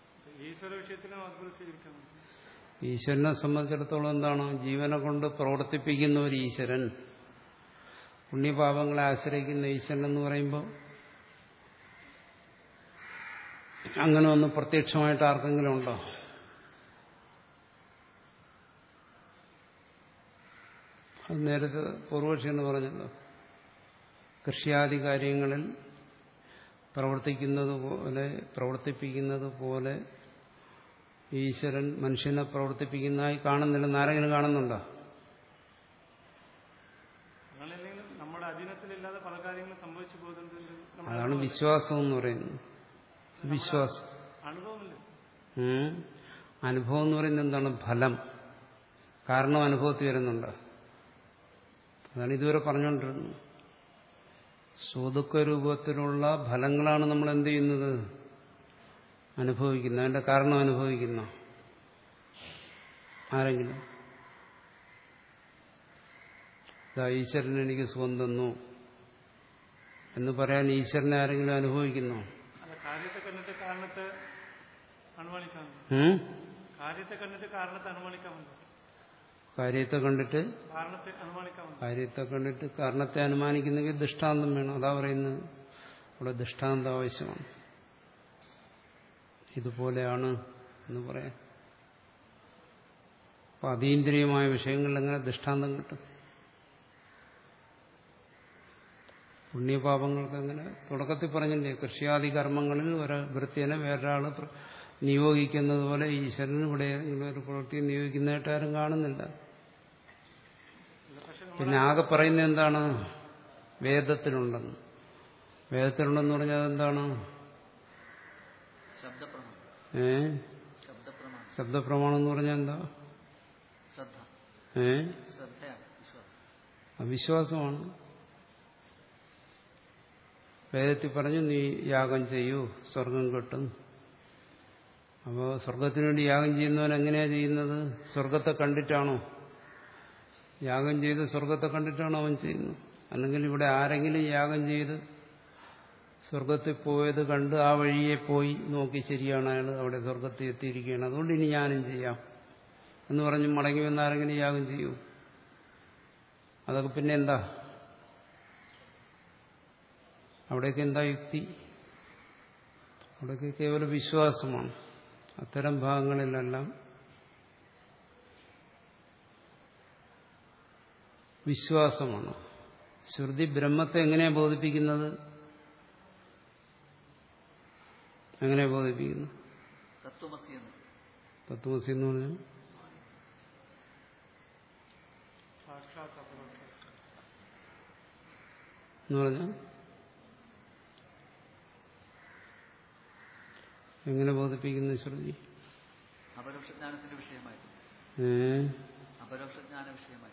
ഈശ്വരനെ സംബന്ധിച്ചിടത്തോളം എന്താണ്? ജീവനെ കൊണ്ട് പ്രവർത്തിപ്പിക്കുന്ന ഒരു ഈശ്വരൻ, പുണ്യപാപങ്ങളെ ആശ്രയിക്കുന്ന ഈശ്വരൻ എന്ന് പറയുമ്പോൾ അങ്ങനെ ഒന്ന് പ്രത്യക്ഷമായിട്ട് ആർക്കെങ്കിലും ഉണ്ടോ? അത് നേരത്തെ പൂർവക്ഷി എന്ന് പറഞ്ഞല്ലോ, കൃഷിയാദി കാര്യങ്ങളിൽ പ്രവർത്തിക്കുന്നത് പോലെ പ്രവർത്തിപ്പിക്കുന്നത് പോലെ ഈശ്വരൻ മനുഷ്യനെ പ്രവർത്തിപ്പിക്കുന്നതായി കാണുന്നില്ലെന്ന് ആരെങ്കിലും കാണുന്നുണ്ടോ? അങ്ങനെയല്ലെങ്കിലും നമ്മുടെ അധീനത്തിലില്ലാതെ പല കാര്യങ്ങളും സംഭവിച്ചു പോകുന്നുണ്ട്. അതാണ് വിശ്വാസം എന്ന് പറയുന്നത്. വിശ്വാസം അനുഭവമില്ല. ഉം. അനുഭവം എന്ന് പറയുന്നത് എന്താണ്? ഫലം. കാരണം അനുഭവത്തിൽ വരുന്നുണ്ട്. അതാണ് ഇതുവരെ പറഞ്ഞുകൊണ്ടിരുന്നത്. സ്വതുക്ക രൂപത്തിലുള്ള ഫലങ്ങളാണ് നമ്മൾ എന്ത് ചെയ്യുന്നത്? അനുഭവിക്കുന്നത്. അതിന്റെ കാരണം അനുഭവിക്കുന്ന ആരെങ്കിലും ഈശ്വരൻ എനിക്ക് സുഖം തന്നു എന്ന് പറയാൻ ഈശ്വരനെ ആരെങ്കിലും അനുഭവിക്കുന്നോ? കാര്യത്തെ കണ്ടിട്ട് കാരണത്തെ അനുമാനിക്കാം. കാര്യത്തെ കണ്ടിട്ട് കാരണത്തെ അനുമാനിക്കാമുണ്ട്. കാര്യത്തെ കണ്ടിട്ട് കാരണത്തെ അനുമാനിക്കാമുണ്ട്. കാര്യത്തെ കണ്ടിട്ട് കാരണത്തെ അനുമാനിക്കുന്നെങ്കിൽ ദൃഷ്ടാന്തം വേണം. അതാ പറയുന്നത്, അവിടെ ദൃഷ്ടാന്തം ആവശ്യമാണ്. ഇതുപോലെയാണ് എന്ന് പറയാൻ. അപ്പൊ അതീന്ദ്രിയമായ വിഷയങ്ങളിൽ എങ്ങനെ ദൃഷ്ടാന്തം കിട്ടും? പുണ്യപാപങ്ങൾക്ക് എങ്ങനെ? തുടക്കത്തിൽ പറഞ്ഞില്ലേ, കൃഷിയാദി കർമ്മങ്ങളിൽ ഒരു വൃത്തിനെ വേറൊരാൾ നിയോഗിക്കുന്നത് പോലെ ഈശ്വരൻ ഇവിടെ ഒരു പ്രവൃത്തി നിയോഗിക്കുന്നതായിട്ട് ആരും കാണുന്നില്ല. പിന്നെ ആകെ പറയുന്നത് എന്താണ്? വേദത്തിലുണ്ടെന്ന്. വേദത്തിലുണ്ടെന്ന് പറഞ്ഞാൽ അതെന്താണ്? ഏ ശബ്ദപ്രമാണം എന്ന് പറഞ്ഞാൽ എന്താ? ഏ അവിശ്വാസമാണ്. വേദത്തിൽ പറഞ്ഞു നീ യാഗം ചെയ്യൂ, സ്വർഗം കിട്ടും. അപ്പോൾ സ്വർഗത്തിനു വേണ്ടി യാഗം ചെയ്യുന്നവൻ എങ്ങനെയാ ചെയ്യുന്നത്? സ്വർഗത്തെ കണ്ടിട്ടാണോ? യാഗം ചെയ്ത് സ്വർഗത്തെ കണ്ടിട്ടാണോ അവൻ ചെയ്യുന്നത്? അല്ലെങ്കിൽ ഇവിടെ ആരെങ്കിലും യാഗം ചെയ്ത് സ്വർഗത്തിൽ പോയത് കണ്ട് ആ വഴിയെ പോയി നോക്കി ശരിയാണ് അയാൾ അവിടെ സ്വർഗത്തിൽ എത്തിയിരിക്കുകയാണ്, അതുകൊണ്ട് ഇനി ഞാനും ചെയ്യാം എന്ന് പറഞ്ഞ് മടങ്ങി വന്ന് ആരെങ്കിലും യാഗം ചെയ്യൂ? അതൊക്കെ പിന്നെ എന്താ? അവിടേക്ക് എന്താ യുക്തി? അവിടേക്ക് കേവല വിശ്വാസമാണ്. അത്തരം ഭാഗങ്ങളിലെല്ലാം വിശ്വാസമാണ്. ശ്രുതി ബ്രഹ്മത്തെ എങ്ങനെയാണ് ബോധിപ്പിക്കുന്നത്? എങ്ങനെ ബോധിപ്പിക്കുന്നു? തത്വമസി എന്ന് പറഞ്ഞാൽ എന്ന് പറഞ്ഞാൽ എങ്ങനെ ബോധിപ്പിക്കുന്നു ശ്രുതി? അപരോക്ഷജ്ഞാനത്തിന്റെ വിഷയമായി. അപരോക്ഷജ്ഞാന വിഷയമായി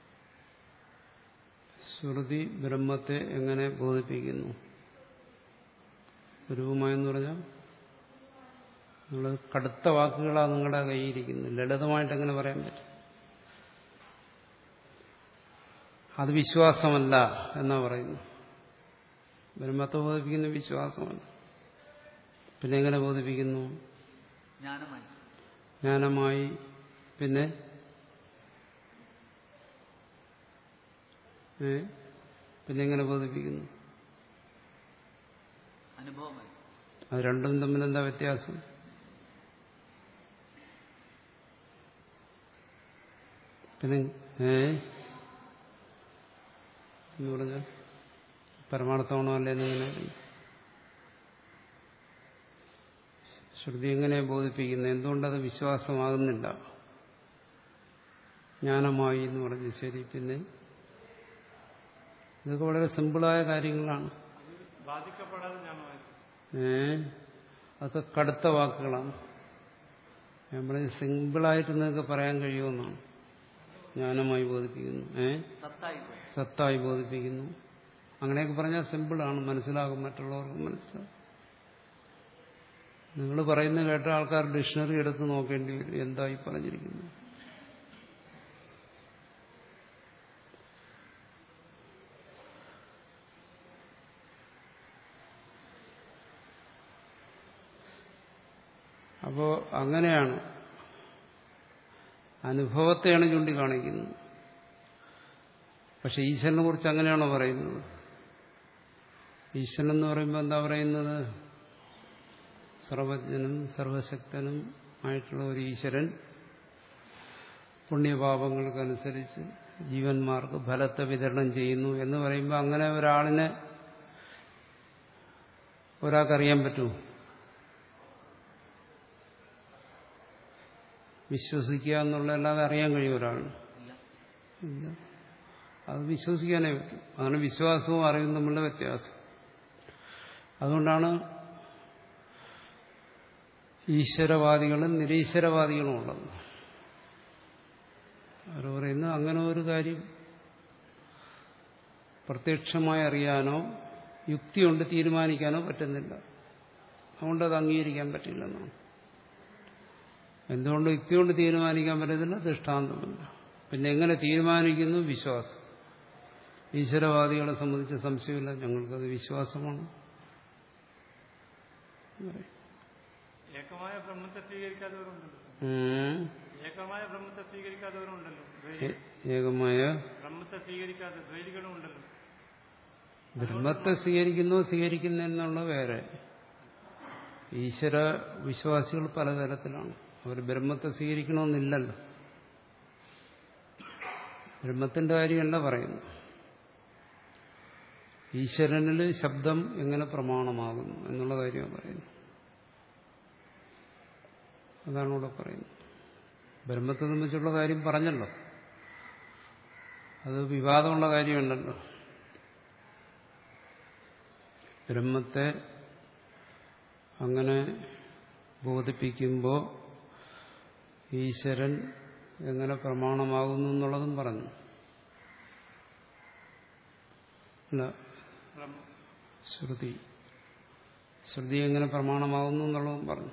ശ്രുതി ബ്രഹ്മത്തെ എങ്ങനെ ബോധിപ്പിക്കുന്നു? രൂപമായെന്ന് പറഞ്ഞാൽ നിങ്ങൾ കടുത്ത വാക്കുകളാണ് നിങ്ങളുടെ കയ്യിരിക്കുന്നത്. ലളിതമായിട്ട് എങ്ങനെ പറയാൻ പറ്റും? അത് വിശ്വാസമല്ല എന്നാ പറയുന്നു. ബ്രഹ്മത്തെ ബോധിപ്പിക്കുന്ന വിശ്വാസമല്ല. പിന്നെ എങ്ങനെ ബോധിപ്പിക്കുന്നു? ജ്ഞാനമായി. ജ്ഞാനമായി. പിന്നെ ഏ പിന്നെ എങ്ങനെ ബോധിപ്പിക്കുന്നു? അനുഭവമായി. അത് രണ്ടും തമ്മിൽ എന്താ വ്യത്യാസം? പിന്നെ ഏ എന്ന് പറഞ്ഞാൽ പരമാർത്ഥമാണോ അല്ലേന്ന് എങ്ങനെ അറിയും? ശ്രുതി എങ്ങനെ ബോധിപ്പിക്കുന്നത്? എന്തുകൊണ്ടത് വിശ്വാസമാകുന്നില്ല? ജ്ഞാനമായി എന്ന് പറഞ്ഞു. ശരി, പിന്നെ ഇതൊക്കെ വളരെ സിമ്പിളായ കാര്യങ്ങളാണ്. ഏ അതൊക്കെ കടുത്ത വാക്കുകളാണ്. ഞാൻ പറഞ്ഞത് സിമ്പിളായിട്ട് നിങ്ങൾക്ക് പറയാൻ കഴിയുമെന്നാണ്. ജ്ഞാനമായി ബോധിപ്പിക്കുന്നു, ഏ സത്തായി ബോധിപ്പിക്കുന്നു. അങ്ങനെയൊക്കെ പറഞ്ഞാൽ സിമ്പിളാണ്, മനസ്സിലാകും, മറ്റുള്ളവർക്ക് മനസ്സിലാകും. നിങ്ങൾ പറയുന്നത് കേട്ട ആൾക്കാർ ഡിക്ഷണറി എടുത്ത് നോക്കേണ്ടി വരും എന്തായി പറഞ്ഞിരിക്കുന്നു. അപ്പോ അങ്ങനെയാണ് അനുഭവത്തെയാണ് ചൂണ്ടിക്കാണിക്കുന്നത്. പക്ഷെ ഈശ്വരനെ കുറിച്ച് അങ്ങനെയാണോ പറയുന്നത്? ഈശ്വരൻ എന്ന് പറയുമ്പോൾ എന്താ പറയുന്നത്? സർവജ്ഞനും സർവശക്തനും ആയിട്ടുള്ള ഒരു ഈശ്വരൻ പുണ്യപാപങ്ങൾക്കനുസരിച്ച് ജീവന്മാർക്ക് ഫലത്തെ വിതരണം ചെയ്യുന്നു എന്ന് പറയുമ്പോൾ അങ്ങനെ ഒരാളിനെ ഒരാൾക്കറിയാൻ പറ്റുമോ? വിശ്വസിക്കുക എന്നുള്ളതല്ലാതെ അറിയാൻ കഴിയും ഒരാളിന്? ഇല്ല. അത് വിശ്വസിക്കാനേ പറ്റും. അതാണ് വിശ്വാസവും അറിവും തമ്മിലുള്ള വ്യത്യാസം. അതുകൊണ്ടാണ് ഈശ്വരവാദികളും നിരീശ്വരവാദികളും ഉള്ളത്. അവർ പറയുന്നത് അങ്ങനെ ഒരു കാര്യം പ്രത്യക്ഷമായി അറിയാനോ യുക്തി കൊണ്ട് തീരുമാനിക്കാനോ പറ്റുന്നില്ല, അതുകൊണ്ട് അത് അംഗീകരിക്കാൻ പറ്റില്ലെന്നാണ്. എന്തുകൊണ്ട് യുക്തി കൊണ്ട് തീരുമാനിക്കാൻ പറ്റത്തില്ല? ദൃഷ്ടാന്തമില്ല. പിന്നെ എങ്ങനെ തീരുമാനിക്കുന്നു? വിശ്വാസം. ഈശ്വരവാദികളെ സംബന്ധിച്ച് സംശയമില്ല, ഞങ്ങൾക്കത് വിശ്വാസമാണ്. ഏകമായ ബ്രഹ്മത്തെ സ്വീകരിക്കാത്തവരുണ്ടല്ലോ. ഏകമായ ബ്രഹ്മത്തെ സ്വീകരിക്കാത്തവരുണ്ടല്ലോ. ഏകമായ ബ്രഹ്മത്തെ സ്വീകരിക്കാത്ത ദ്വൈതികളും ഉണ്ടല്ലോ. ബ്രഹ്മത്തെ സ്വീകരിക്കുന്നോ സ്വീകരിക്കുന്നതെന്നുള്ള വേറെ. ഈശ്വര വിശ്വാസികൾ പലതരത്തിലാണ്. അവർ ബ്രഹ്മത്തെ സ്വീകരിക്കണമെന്നില്ലല്ലോ. ബ്രഹ്മത്തിന്റെ കാര്യമല്ല പറയുന്നു. ഈശ്വരനിൽ ശബ്ദം എങ്ങനെ പ്രമാണമാകുന്നു എന്നുള്ള കാര്യമാണ് പറയുന്നത്. അതാണ് ഇവിടെ പറയുന്നത്. ബ്രഹ്മത്തെ സംബന്ധിച്ചുള്ള കാര്യം പറഞ്ഞല്ലോ, അത് വിവാദമുള്ള കാര്യമല്ലല്ലോ. ബ്രഹ്മത്തെ അങ്ങനെ ബോധിപ്പിക്കുമ്പോൾ ഈശ്വരൻ എങ്ങനെ പ്രമാണമാകുന്നു എന്നുള്ളതും പറഞ്ഞു. അല്ല, ശ്രുതി ശ്രുതി എങ്ങനെ പ്രമാണമാകുന്നു എന്നുള്ളതും പറഞ്ഞു.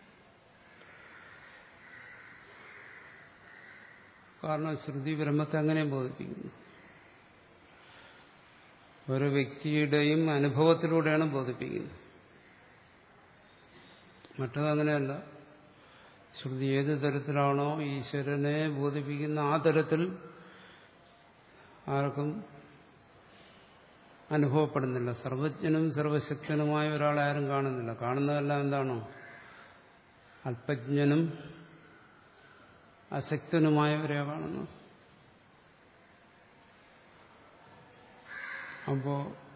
കാരണം ശ്രുതി ബ്രഹ്മത്തെ അങ്ങനെ ബോധിപ്പിക്കുന്നു. ഓരോ വ്യക്തിയുടെയും അനുഭവത്തിലൂടെയാണ് ബോധിപ്പിക്കുന്നത്. മറ്റതങ്ങനെയല്ല. ശ്രുതി ഏത് തരത്തിലാണോ ഈശ്വരനെ ബോധിപ്പിക്കുന്ന ആ തരത്തിൽ ആർക്കും അനുഭവപ്പെടുന്നില്ല. സർവജ്ഞനും സർവശക്തനുമായ ഒരാളെ ആരും കാണുന്നില്ല. കാണുന്നതെല്ലാം എന്താണോ? അല്പജ്ഞനും അശക്തനുമായവരെ കാണുന്നു. അപ്പോ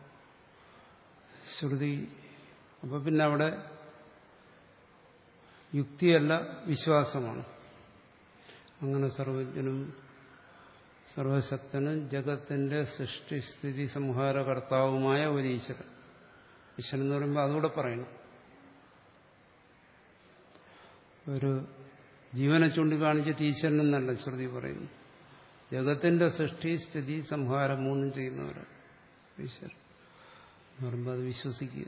ശ്രുതി അപ്പൊ പിന്നെ അവിടെ യുക്തിയല്ല, വിശ്വാസമാണ്. അങ്ങനെ സർവജ്ഞനും സർവശക്തനും ജഗത്തിന്റെ സൃഷ്ടിസ്ഥിതി സംഹാരകർത്താവുമായ ഒരു ഈശ്വരൻ. ഈശ്വരൻ എന്ന് പറയുമ്പോൾ അതുകൂടെ പറയണം. ഒരു ജീവനെ ചൂണ്ടിക്കാണിച്ചിട്ട് ഈശ്വരൻ എന്നല്ല ശ്രുതി പറയുന്നു. ജഗത്തിന്റെ സൃഷ്ടി സ്ഥിതി സംഹാരം മൂന്നും ചെയ്യുന്നവരാണ് ഈശ്വരൻ എന്ന് പറയുമ്പോൾ അത് വിശ്വസിക്കുക.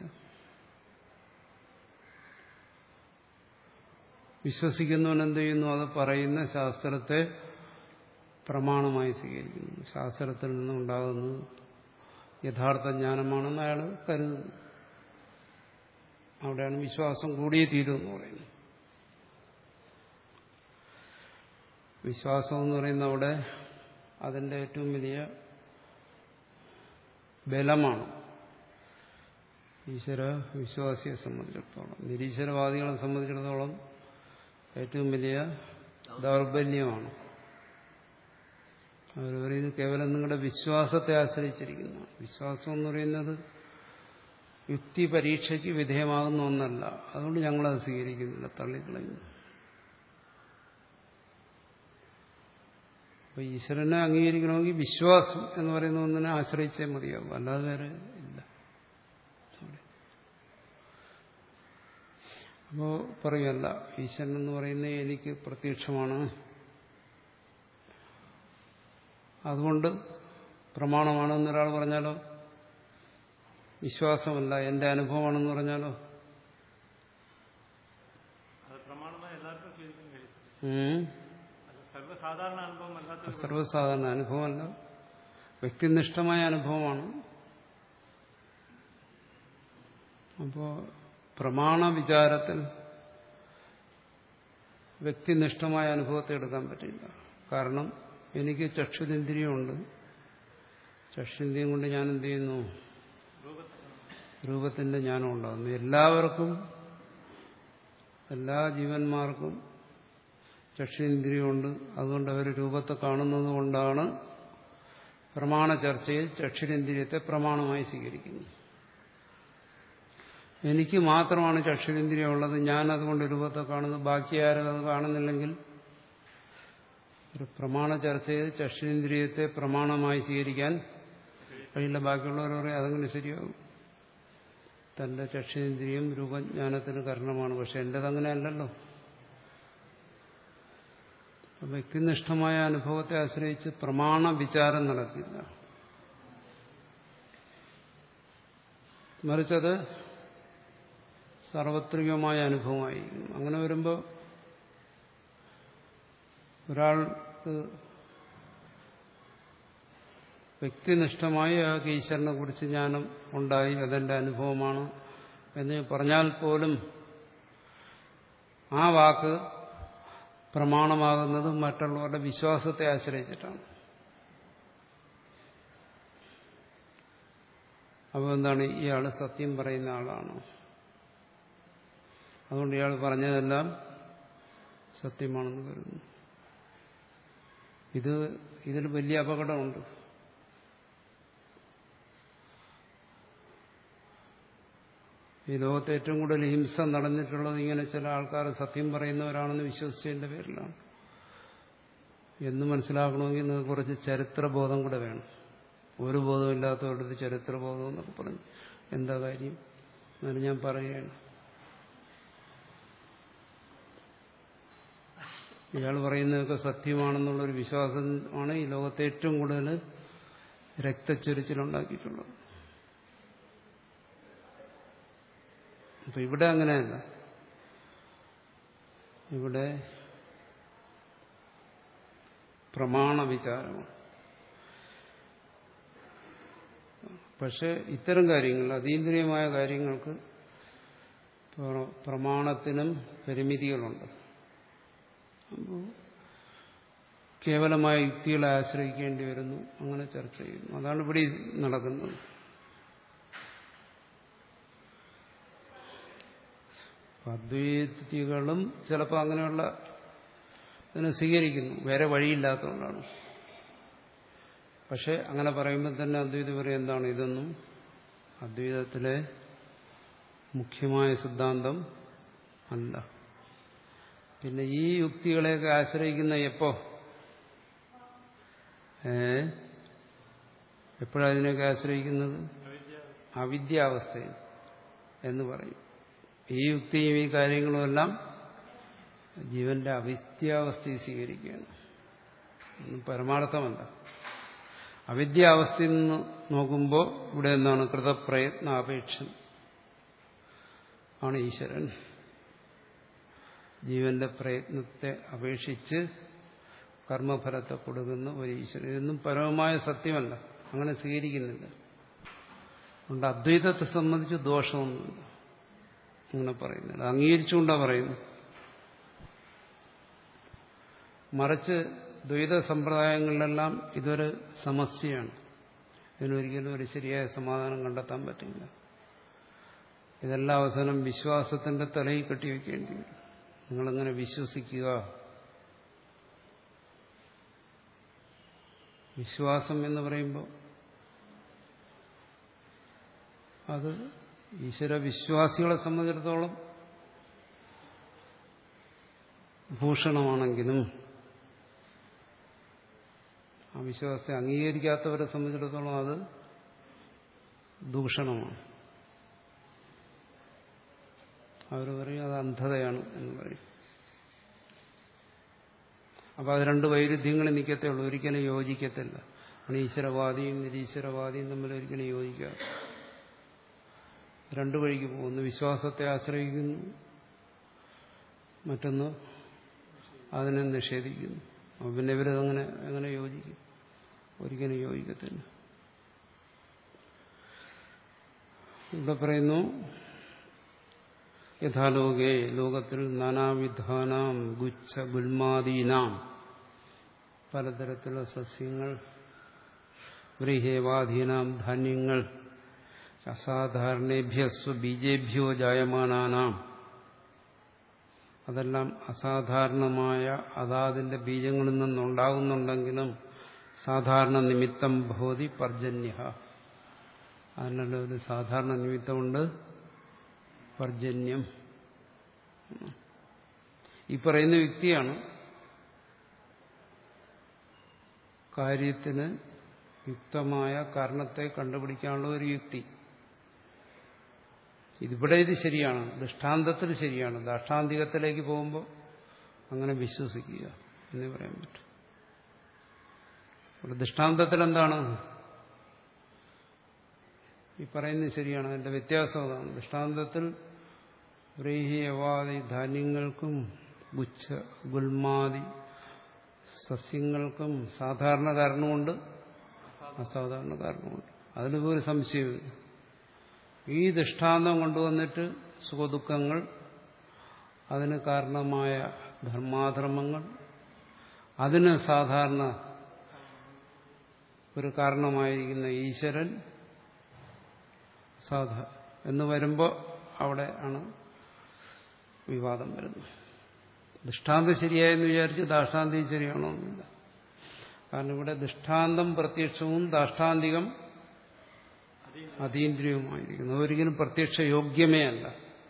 വിശ്വസിക്കുന്നവൻ എന്ത് ചെയ്യുന്നു? അത് പറയുന്ന ശാസ്ത്രത്തെ പ്രമാണമായി സ്വീകരിക്കുന്നു. ശാസ്ത്രത്തിൽ നിന്നുണ്ടാകുന്നത് യഥാർത്ഥ ജ്ഞാനമാണെന്ന് അയാൾ കരുതുന്നു. അവിടെയാണ് വിശ്വാസം കൂടിയേ തീരുമെന്ന് പറയുന്നത്. വിശ്വാസം എന്ന് പറയുന്ന അവിടെ അതിൻ്റെ ഏറ്റവും വലിയ ബലമാണ് ഈശ്വര വിശ്വാസിയെ സംബന്ധിച്ചിടത്തോളം. നിരീശ്വരവാദികളെ സംബന്ധിച്ചിടത്തോളം ഏറ്റവും വലിയ ദൗർബല്യമാണ്. അവർ പറയുന്നത് കേവലം നിങ്ങളുടെ വിശ്വാസത്തെ ആശ്രയിച്ചിരിക്കുന്നു. വിശ്വാസം എന്ന് പറയുന്നത് യുക്തി പരീക്ഷയ്ക്ക് വിധേയമാകുന്ന ഒന്നല്ല. അതുകൊണ്ട് ഞങ്ങളത് സ്വീകരിക്കുന്നില്ല, തള്ളിക്കളയുന്നു. അപ്പൊ ഈശ്വരനെ അംഗീകരിക്കണമെങ്കിൽ വിശ്വാസം എന്ന് പറയുന്ന ഒന്നിനെ ആശ്രയിച്ചേ മതിയാവും, അല്ലാതെ വേറെ ഇല്ല. അപ്പോ പറയല്ല, ഈശ്വരൻ എന്ന് പറയുന്നത് എനിക്ക് പ്രത്യക്ഷമാണ്, അതുകൊണ്ട് പ്രമാണമാണെന്നൊരാൾ പറഞ്ഞാലോ, വിശ്വാസമല്ല എന്റെ അനുഭവമാണെന്ന് പറഞ്ഞാലോ, സർവ്വസാധാരണ അനുഭവമല്ല, സർവ്വസാധാരണ അനുഭവമല്ല, വ്യക്തിനിഷ്ഠമായ അനുഭവമാണ്. അപ്പോ പ്രമാണ വിചാരത്തിൽ വ്യക്തിനിഷ്ഠമായ അനുഭവത്തെ എടുക്കാൻ പറ്റില്ല. കാരണം എനിക്ക് ചക്ഷുരിന്ദ്രിയമുണ്ട്, ചക്ഷുരിന്ദ്രിയം കൊണ്ട് ഞാൻ എന്ത് ചെയ്യുന്നു? രൂപത്തിന്റെ ജ്ഞാനം ഉണ്ടാകുന്നു. എല്ലാവർക്കും എല്ലാ ജീവന്മാർക്കും ചക്ഷുരേന്ദ്രിയമുണ്ട്. അതുകൊണ്ട് അവർ രൂപത്തെ കാണുന്നത് കൊണ്ടാണ് പ്രമാണ ചർച്ചയിൽ ചക്ഷുരേന്ദ്രിയത്തെ പ്രമാണമായി സ്വീകരിക്കുന്നത്. എനിക്ക് മാത്രമാണ് ചക്ഷുരേന്ദ്രിയം ഉള്ളത്, ഞാൻ അതുകൊണ്ട് രൂപത്തെ കാണുന്നു, ബാക്കി ആരും അത് കാണുന്നില്ലെങ്കിൽ ഒരു പ്രമാണ ചർച്ചയിൽ ചക്ഷുരേന്ദ്രിയത്തെ പ്രമാണമായി സ്വീകരിക്കാൻ കഴിയില്ല. ബാക്കിയുള്ളവർ പറയും അതങ്ങനെ ശരിയാകും, തന്റെ ചക്ഷുരേന്ദ്രിയം രൂപജ്ഞാനത്തിന് കാരണമാണ്. പക്ഷെ എന്റേത് അങ്ങനെയല്ലല്ലോ. വ്യക്തിനിഷ്ഠമായ അനുഭവത്തെ ആശ്രയിച്ച് പ്രമാണ വിചാരം നടക്കില്ല. മറിച്ചത് സാർവത്രികമായ അനുഭവമായിരിക്കും. അങ്ങനെ വരുമ്പോൾ ഒരാൾക്ക് വ്യക്തിനിഷ്ഠമായി ആ ഈശ്വരനെ കുറിച്ച് ജ്ഞാനം ഉണ്ടായി, അതെന്റെ അനുഭവമാണ് എന്ന് പറഞ്ഞാൽ പോലും ആ വാക്ക് പ്രമാണമാകുന്നത് മറ്റുള്ളവരുടെ വിശ്വാസത്തെ ആശ്രയിച്ചിട്ടാണ്. അപ്പോൾ എന്താണ്, ഇയാൾ സത്യം പറയുന്ന ആളാണ്, അതുകൊണ്ട് ഇയാൾ പറഞ്ഞതെല്ലാം സത്യമാണെന്ന് കരുതുന്നു. ഇത് ഇതിൽ വലിയ അപകടമുണ്ട്. ഈ ലോകത്ത് ഏറ്റവും കൂടുതൽ ഹിംസ നടന്നിട്ടുള്ളത് ഇങ്ങനെ ചില ആൾക്കാർ സത്യം പറയുന്നവരാണെന്ന് വിശ്വസിച്ചതിന്റെ പേരിലാണ്. എന്ന് മനസ്സിലാക്കണമെങ്കിൽ നിങ്ങൾക്ക് കുറച്ച് ചരിത്രബോധം കൂടെ വേണം. ഒരു ബോധമില്ലാത്തവരുടെ ചരിത്രബോധം എന്നൊക്കെ പറഞ്ഞു എന്താ കാര്യം എന്നാലും ഞാൻ പറയുകയാണ്. ഇയാൾ പറയുന്നതൊക്കെ സത്യമാണെന്നുള്ളൊരു വിശ്വാസമാണ് ഈ ലോകത്തെ ഏറ്റവും കൂടുതൽ രക്തച്ചൊരിച്ചിലുണ്ടാക്കിയിട്ടുള്ളത്. അപ്പൊ ഇവിടെ അങ്ങനെയല്ല. ഇവിടെ പ്രമാണ വിചാരമാണ്. പക്ഷെ ഇത്തരം കാര്യങ്ങൾ, അതീന്ദ്രിയമായ കാര്യങ്ങൾക്ക് പ്രമാണത്തിനും പരിമിതികളുണ്ട്. അപ്പോൾ കേവലമായ യുക്തികളെ ആശ്രയിക്കേണ്ടി വരുന്നു. അങ്ങനെ ചർച്ച ചെയ്യുന്നു. അതാണ് ഇവിടെ നടക്കുന്നത്. അദ്വൈതികളും ചിലപ്പോൾ അങ്ങനെയുള്ള ഇതിനെ സ്വീകരിക്കുന്നു, വേറെ വഴിയില്ലാത്തതുകൊണ്ടാണ്. പക്ഷെ അങ്ങനെ പറയുമ്പോൾ തന്നെ അദ്വൈതം പറയും എന്താണ്, ഇതൊന്നും അദ്വൈതത്തിലെ മുഖ്യമായ സിദ്ധാന്തം അല്ല. പിന്നെ ഈ യുക്തികളെയൊക്കെ ആശ്രയിക്കുന്ന എപ്പോ ഏ എപ്പോഴാണ് ഇതിനെയൊക്കെ ആശ്രയിക്കുന്നത്? അവിദ്യാവസ്ഥയിൽ എന്ന് പറയും. ഈ യുക്തിയും ഈ കാര്യങ്ങളുമെല്ലാം ജീവന്റെ അവിദ്യാവസ്ഥയിൽ സ്വീകരിക്കുകയാണ്. പരമാർത്ഥമല്ല. അവിദ്യാവസ്ഥയിൽ നിന്ന് നോക്കുമ്പോൾ ഇവിടെ എന്താണ്, കൃതപ്രയത്നാപേക്ഷം ആണ് ഈശ്വരൻ. ജീവന്റെ പ്രയത്നത്തെ അപേക്ഷിച്ച് കർമ്മഫലത്തെ കൊടുക്കുന്ന ഒരു ഈശ്വരൻ. ഇതൊന്നും പരമമായ സത്യമല്ല, അങ്ങനെ സ്വീകരിക്കുന്നില്ല. അതുകൊണ്ട് അദ്വൈതത്തെ സംബന്ധിച്ച് ദോഷമൊന്നുമില്ല അങ്ങനെ പറയുന്നില്ല, അംഗീകരിച്ചുകൊണ്ടാണ് പറയുന്നത്. മറിച്ച് ദ്വൈത സമ്പ്രദായങ്ങളിലെല്ലാം ഇതൊരു സമസ്യയാണ്. ഇതിനൊരിക്കലും ഒരു ശരിയായ സമാധാനം കണ്ടെത്താൻ പറ്റില്ല. ഇതെല്ലാം അവസാനം വിശ്വാസത്തിന്റെ തലയിൽ കെട്ടിവെക്കേണ്ടി വരും. നിങ്ങളെങ്ങനെ വിശ്വസിക്കുക? വിശ്വാസം എന്ന് പറയുമ്പോൾ അത് ഈശ്വര വിശ്വാസികളെ സംബന്ധിച്ചിടത്തോളം ഭൂഷണമാണെങ്കിലും ആ വിശ്വാസത്തെ അംഗീകരിക്കാത്തവരെ സംബന്ധിച്ചിടത്തോളം അത് ദൂഷണമാണ്. അവർ പറയും അത് അന്ധതയാണ് എന്ന് പറയും. അപ്പൊ അത് രണ്ട് വൈരുദ്ധ്യങ്ങളിൽ നിൽക്കത്തേ ഉള്ളൂ, ഒരിക്കലും യോജിക്കത്തില്ല. ആണ് ഈശ്വരവാദിയും നിരീശ്വരവാദിയും തമ്മിൽ ഒരിക്കലും യോജിക്കാതെ രണ്ടു വഴിക്ക് പോകും. ഒന്ന് വിശ്വാസത്തെ ആശ്രയിക്കുന്നു, മറ്റൊന്ന് അതിനെ നിഷേധിക്കുന്നു. അപ്പൊ പിന്നെ ഇവരതങ്ങനെ എങ്ങനെ യോജിക്കും? ഒരിക്കലും യോജിക്കത്തില്ല. ഇവിടെ പറയുന്നു യഥാലോകേ, ലോകത്തിൽ നാനാവിധാനാം ഗുച്ഛ ഗുൽമാദീനാം, പലതരത്തിലുള്ള സസ്യങ്ങൾ, വ്രീഹേവാധീനാം ധാന്യങ്ങൾ, അസാധാരണേഭ്യ സ്വബീജേഭ്യോ ജായമാനാനാം, അതെല്ലാം അസാധാരണമായ അതാതിന്റെ ബീജങ്ങളിൽ നിന്നുണ്ടാകുന്നുണ്ടെങ്കിലും സാധാരണ നിമിത്തം ഭവതി പർജന്യ. അതിനുള്ള ഒരു സാധാരണ നിമിത്തമുണ്ട്, പർജന്യം. ഈ പറയുന്ന വ്യക്തിയാണ് കാര്യത്തിന് യുക്തമായ കാരണത്തെ കണ്ടുപിടിക്കാനുള്ള ഒരു യുക്തി. ഇതിവിടെ ഇത് ശരിയാണ്, ദൃഷ്ടാന്തത്തിൽ ശരിയാണ്. ദാഷ്ടാന്തികത്തിലേക്ക് പോകുമ്പോൾ അങ്ങനെ വിശ്വസിക്കുക എന്നേ പറയാൻ പറ്റും. ഇവിടെ ദൃഷ്ടാന്തത്തിൽ എന്താണ് ഈ പറയുന്നത് ശരിയാണ്, അതിന്റെ വ്യത്യാസം അതാണ്. ദൃഷ്ടാന്തത്തിൽ വ്രീഹി യവാദി ധാന്യങ്ങൾക്കും ഗുച്ഛ ഗുൽമാദി സസ്യങ്ങൾക്കും സാധാരണ കാരണമുണ്ട്, അസാധാരണ കാരണമുണ്ട്. അതിലിപ്പോ ഒരു സംശയമില്ല. ഈ ദൃഷ്ടാന്തം കൊണ്ടുവന്നിട്ട് സുഖദുഃഖങ്ങൾ, അതിന് കാരണമായ ധർമാധർമ്മങ്ങൾ, അതിന് സാധാരണ ഒരു കാരണമായിരിക്കുന്ന ഈശ്വരൻ സാധാ എന്ന് വരുമ്പോൾ അവിടെ ആണ് വിവാദം വരുന്നത്. ദൃഷ്ടാന്തം ശരിയായെന്ന് വിചാരിച്ച് ദാഷ്ടാന്തികം ശരിയാണോ എന്നില്ല. കാരണം ഇവിടെ ദൃഷ്ടാന്തം പ്രത്യക്ഷവും ദാഷ്ടാന്തികം അതീന്ദ്രിയവുമായിരിക്കുന്നു. ഒരിക്കലും പ്രത്യക്ഷ യോഗ്യമേ അല്ല.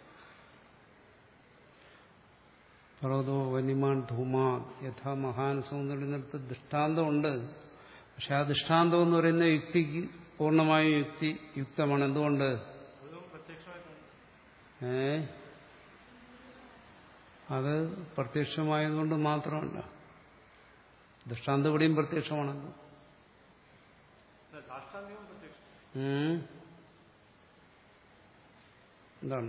പർവ്വതോ വന്യമാൻ ധൂമാ യഥാ മഹാനസം എന്ന് പറയുന്നിടത്ത് ദൃഷ്ടാന്തമുണ്ട്. പക്ഷെ ആ ദൃഷ്ടാന്തം എന്ന് പറയുന്ന യുക്തിക്ക് പൂർണ്ണമായും യുക്തി യുക്തമാണ്. എന്തുകൊണ്ട്? ഏ അത് പ്രത്യക്ഷമായതുകൊണ്ട് മാത്രമല്ല, ദൃഷ്ടാന്തം ഇവിടെയും പ്രത്യക്ഷമാണല്ലോ. എന്താണ്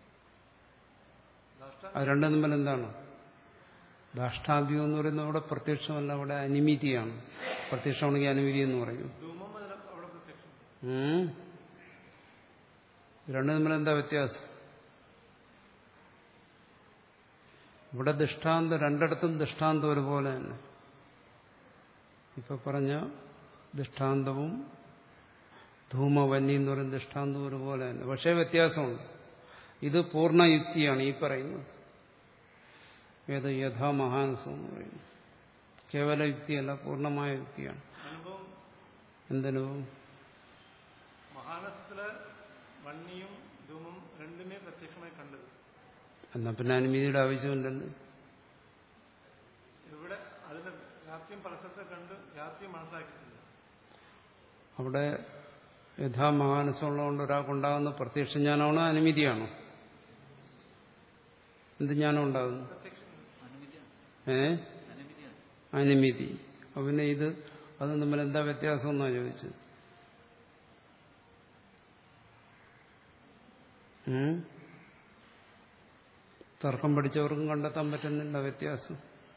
അത് രണ്ടും തമ്മിൽ എന്താണ്? ദാഷ്ടാന്തികം എന്ന് പറയുന്നത് അവിടെ പ്രത്യക്ഷമല്ല, അവിടെ അനിമിതിയാണ്. പ്രത്യക്ഷമാണെങ്കിൽ അനിമിതി എന്ന് പറയും. രണ്ടും തമ്മിൽ എന്താ വ്യത്യാസം? ഇവിടെ ദൃഷ്ടാന്തം രണ്ടിടത്തും ദൃഷ്ടാന്തം ഒരുപോലെ തന്നെ. ഇപ്പൊ പറഞ്ഞ ദൃഷ്ടാന്തവും ധൂമവന്നി എന്ന് പറയുന്ന ദൃഷ്ടാന്തവും ഒരുപോലെ തന്നെ. പക്ഷേ വ്യത്യാസമുണ്ട്. ഇത് പൂർണ്ണ യുക്തിയാണ് ഈ പറയുന്നത്. ഏത് യഥാ മഹാനസം എന്ന് പറയുന്നത് കേവല യുക്തിയല്ല, പൂർണ്ണമായ യുക്തിയാണ്. എന്തിനും മഹാനസത്തില് വന്ണിയും ധൂമും രണ്ടുമേ പ്രത്യക്ഷമായി കണ്ടത്. എന്നാ പിന്നെ അനുമതിയുടെ ആവശ്യമില്ലല്ലോ. ഇവിടെ അതിന്റെ വ്യാപ്തിയും പരസ്യത്തെ കണ്ട് വ്യാപ്തിയും മനസ്സിലാക്കിയിട്ടില്ല. അവിടെ യഥാ മഹാനസമുള്ളതുകൊണ്ട് ഒരാൾക്കുണ്ടാകുന്ന പ്രത്യക്ഷ ജ്ഞാനമാണോ അനുമതിയാണോ? എന്ത് ജ്ഞാനം ഉണ്ടാകുന്നു? ഏ അനുമതി. പിന്നെ ഇത് അത് തമ്മിൽ എന്താ വ്യത്യാസം എന്നാ ചോദിച്ചത്. തർക്കം പഠിച്ചവർക്കും കണ്ടെത്താൻ പറ്റുന്നില്ല വ്യത്യാസം.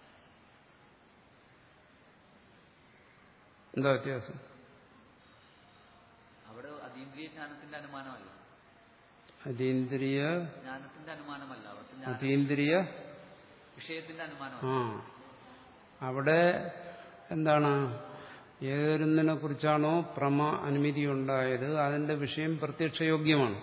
എന്താ വ്യത്യാസം? അവിടെ അതീന്ദ്രിയ ജ്ഞാനത്തിന്റെ അനുമാനമല്ല, അതീന്ദ്രിയ ജ്ഞാനത്തിന്റെ അനുമാനമല്ല, അതീന്ദ്രിയ വിഷയത്തിന്റെ അനുമാനം. ആ അവിടെ എന്താണ്? ഏതൊന്നിനെ കുറിച്ചാണോ പ്രമ അനുമതി ഉണ്ടായത് അതിന്റെ വിഷയം പ്രത്യക്ഷയോഗ്യമാണ്.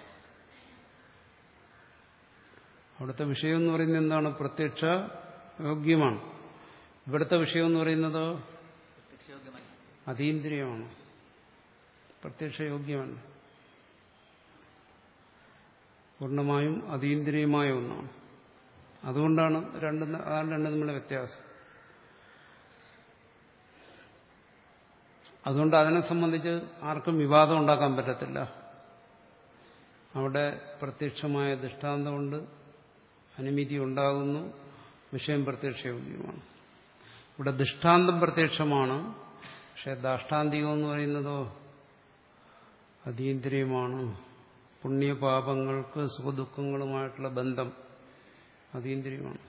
അവിടുത്തെ വിഷയം എന്ന് പറയുന്നത് എന്താണ്? പ്രത്യക്ഷ യോഗ്യമാണ്. ഇവിടുത്തെ വിഷയം എന്ന് പറയുന്നതോ അതീന്ദ്രിയമാണ്, പ്രത്യക്ഷയോഗ്യമല്ല. പൂർണ്ണമായും അതീന്ദ്രിയമായ ഒന്നാണ്. അതുകൊണ്ടാണ് രണ്ടും അതാണ് രണ്ടും തമ്മിലുള്ള വ്യത്യാസം. അതുകൊണ്ട് അതിനെ സംബന്ധിച്ച് ആർക്കും വിവാദം ഉണ്ടാക്കാൻ പറ്റത്തില്ല. അവിടെ പ്രത്യക്ഷമായ ദൃഷ്ടാന്തമുണ്ട്, അനുമതി ഉണ്ടാകുന്നു, വിഷയം പ്രത്യക്ഷയോഗ്യമാണ്. ഇവിടെ ദൃഷ്ടാന്തം പ്രത്യക്ഷമാണ്, പക്ഷെ ദാഷ്ടാന്തികം എന്ന് പറയുന്നതോ അതീന്ദ്രിയമാണ്. പുണ്യപാപങ്ങൾക്ക് സുഖദുഃഖങ്ങളുമായിട്ടുള്ള ബന്ധം അതീന്ദ്രിയമാണ്.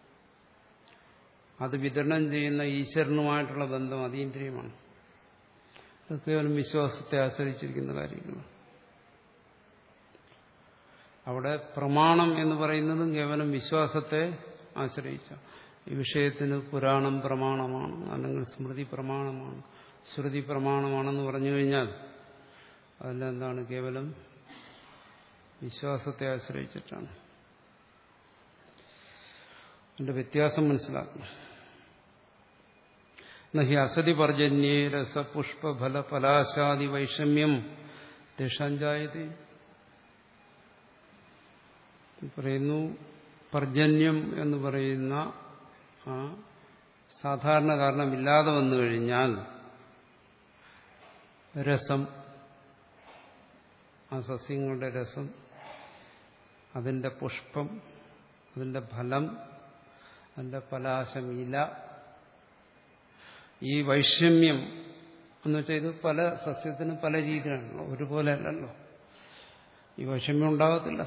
അത് വിതരണം ചെയ്യുന്ന ഈശ്വരനുമായിട്ടുള്ള ബന്ധം അതീന്ദ്രിയമാണ്. അത് കേവലം വിശ്വാസത്തെ ആശ്രയിച്ചിരിക്കുന്ന കാര്യങ്ങളാണ്. അവിടെ പ്രമാണം എന്ന് പറയുന്നതും കേവലം വിശ്വാസത്തെ ആശ്രയിച്ച. ഈ വിഷയത്തിന് പുരാണം പ്രമാണമാണ്, അല്ലെങ്കിൽ സ്മൃതി പ്രമാണമാണ്, ശ്രുതി പ്രമാണമാണെന്ന് പറഞ്ഞു കഴിഞ്ഞാൽ അതെല്ലാം എന്താണ്? കേവലം വിശ്വാസത്തെ ആശ്രയിച്ചിട്ടാണ്. അതിന്റെ വ്യത്യാസം മനസ്സിലാക്കണം. നഹി അസതി പർജന്യേ രസപുഷ്പഫല പലാശാദി വൈഷമ്യം തേഷാഞ്ചായതി. പറയുന്നു പർജന്യം എന്ന് പറയുന്ന ആ സാധാരണ കാരണമില്ലാതെ വന്നു കഴിഞ്ഞാൽ രസം, ആ സസ്യങ്ങളുടെ രസം, അതിന്റെ പുഷ്പം, അതിന്റെ ഫലം, അതിന്റെ പലാശം, ഇല, ഈ വൈഷമ്യം എന്ന് വെച്ചാൽ ഇത് പല സസ്യത്തിനും പല രീതിയിലാണല്ലോ, ഒരുപോലെ അല്ലല്ലോ. ഈ വൈഷമ്യം ഉണ്ടാകത്തില്ല.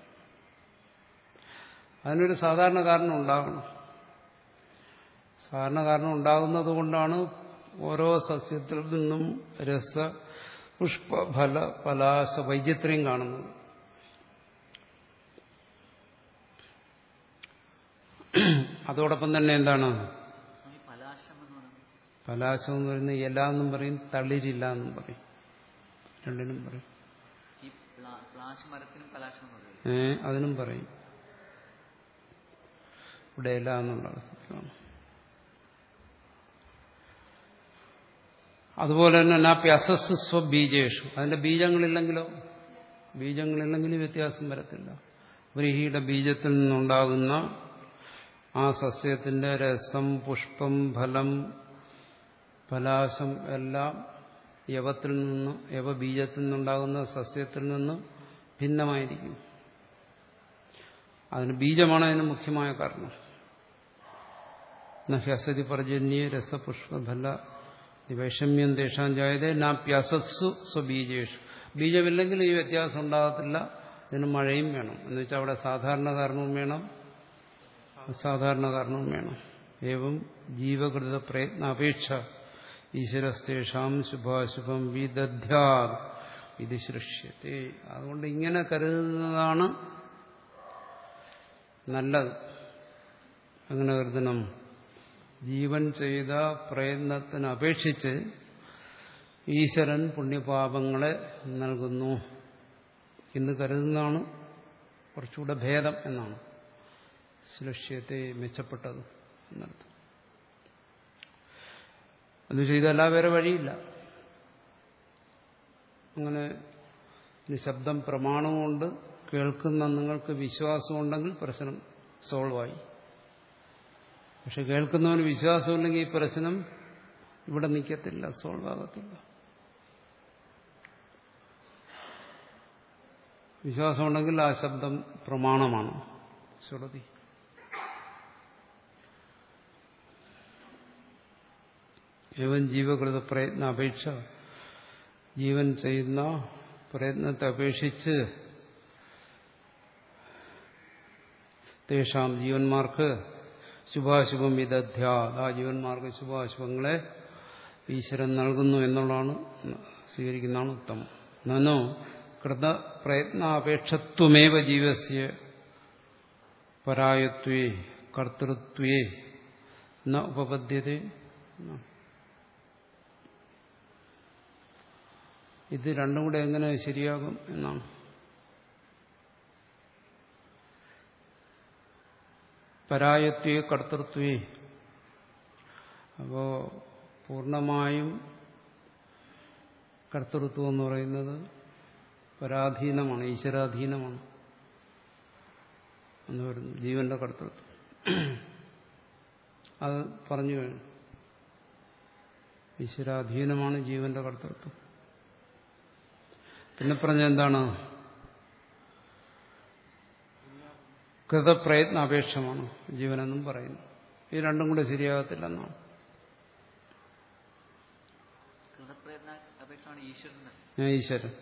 അതിനൊരു സാധാരണ കാരണം ഉണ്ടാകണം. സാധാരണ കാരണം ഉണ്ടാകുന്നത് കൊണ്ടാണ് ഓരോ സസ്യത്തിൽ നിന്നും രസ പുഷ്പ ഫല പലാശ വൈചിത്ര്യം കാണുന്നത്. അതോടൊപ്പം തന്നെ എന്താണ് പലാശം എന്ന് പറയുന്നത്? ഇല എന്നും പറയും, തളിരില്ല എന്നും പറയും, രണ്ടിനും പറയും. ഏ അതിനും പറയും. ഇവിടെ ഇല എന്നുള്ള അർത്ഥത്തിലാണ്. അതുപോലെ തന്നെ നാപ്യസസ് സ്വബീജേഷു, അതിന്റെ ബീജങ്ങളില്ലെങ്കിലോ? ബീജങ്ങളില്ലെങ്കിൽ വ്യത്യാസം വരത്തില്ല. വ്രീഹിയുടെ ബീജത്തിൽ നിന്നുണ്ടാകുന്ന ആ സസ്യത്തിന്റെ രസം, പുഷ്പം, ഫലം, ഫലാശം എല്ലാം യവത്തിൽ നിന്ന്, യവ ബീജത്തിൽ നിന്നുണ്ടാകുന്ന സസ്യത്തിൽ നിന്ന് ഭിന്നമായിരിക്കും. അതിന് ബീജമാണ് അതിന് മുഖ്യമായ കാരണം. നഹ്യസതി പർജന്യേ രസപുഷ്പഫല വൈഷമ്യം തേഷാഞ്ചായതേ നാപ്യസത്സു സ്വബീജേഷു. ബീജമില്ലെങ്കിൽ ഈ വ്യത്യാസം ഉണ്ടാകത്തില്ല. ഇതിന് മഴയും വേണം. എന്ന് വെച്ചാൽ അവിടെ സാധാരണ കാരണവും വേണം, അസാധാരണ കാരണവും വേണം. ഏവം ജീവകൃത പ്രയത്നാപേക്ഷ ഈശ്വരസ്തേഷാം ശുഭാശുഭം വിദധ്യാത് ഇത് സൃഷ്യത്തെ. അതുകൊണ്ട് ഇങ്ങനെ കരുതുന്നതാണ് നല്ലത്. അങ്ങനെ കരുതണം. ജീവൻ ചെയ്ത പ്രയത്നത്തിന് അപേക്ഷിച്ച് ഈശ്വരൻ പുണ്യപാപങ്ങളെ നൽകുന്നു എന്ന് കരുതുന്നതാണ് കുറച്ചുകൂടെ ഭേദം എന്നാണ്. ലക്ഷ്യത്തെ മെച്ചപ്പെട്ടത് എന്നർത്ഥം. അത് ചെയ്തല്ല വേറെ വഴിയില്ല. അങ്ങനെ നിശബ്ദം പ്രമാണമുണ്ട്, കേൾക്കുന്ന നിങ്ങൾക്ക് വിശ്വാസമുണ്ടെങ്കിൽ പ്രശ്നം സോൾവായി. പക്ഷെ കേൾക്കുന്നവന് വിശ്വാസമില്ലെങ്കിൽ ഈ പ്രശ്നം ഇവിടെ നിൽക്കത്തില്ല, സോൾവ് ആകത്തില്ല. വിശ്വാസമുണ്ടെങ്കിൽ ആ ശബ്ദം പ്രമാണമാണ്, ശ്രുതി. ഏവൻ ജീവകൃത പ്രയത്ന അപേക്ഷ, ജീവൻ ചെയ്യുന്ന പ്രയത്നത്തെ അപേക്ഷിച്ച് തേഷാം ജീവന്മാർക്ക് ശുഭാശുഭം വിദധ്യാ, ആ ജീവന്മാർക്ക് ശുഭാശുഭങ്ങളെ ഈശ്വരൻ നൽകുന്നു എന്നുള്ളതാണ് സ്വീകരിക്കുന്നതാണ് ഉത്തമം. നനോ കൃത പ്രയത്നാപേക്ഷത്വമേവ ജീവസ്യ പരായത്വേ കർത്തൃത്വേ ന ഉപപദ്ധ്യതേ. ഇത് രണ്ടും കൂടെ എങ്ങനെ ശരിയാകും എന്നാണ്. പരായത്വേ കർത്തൃത്വേ, അപ്പോ പൂർണ്ണമായും കർത്തൃത്വം എന്ന് പറയുന്നത് പരാധീനമാണ്, ഈശ്വരാധീനമാണ് എന്ന് പറയുന്നു. ജീവന്റെ കർത്തൃത്വം അത് പറഞ്ഞു കഴിഞ്ഞു. ഈശ്വരാധീനമാണ് ജീവന്റെ കർത്തൃത്വം. പിന്നെ പറഞ്ഞ എന്താണ്? കൃതപ്രയത്ന അപേക്ഷമാണ് ജീവനെന്നും പറയുന്നു. ഈ രണ്ടും കൂടെ ശരിയാകത്തില്ലെന്നാണ്. ഈശ്വരൻ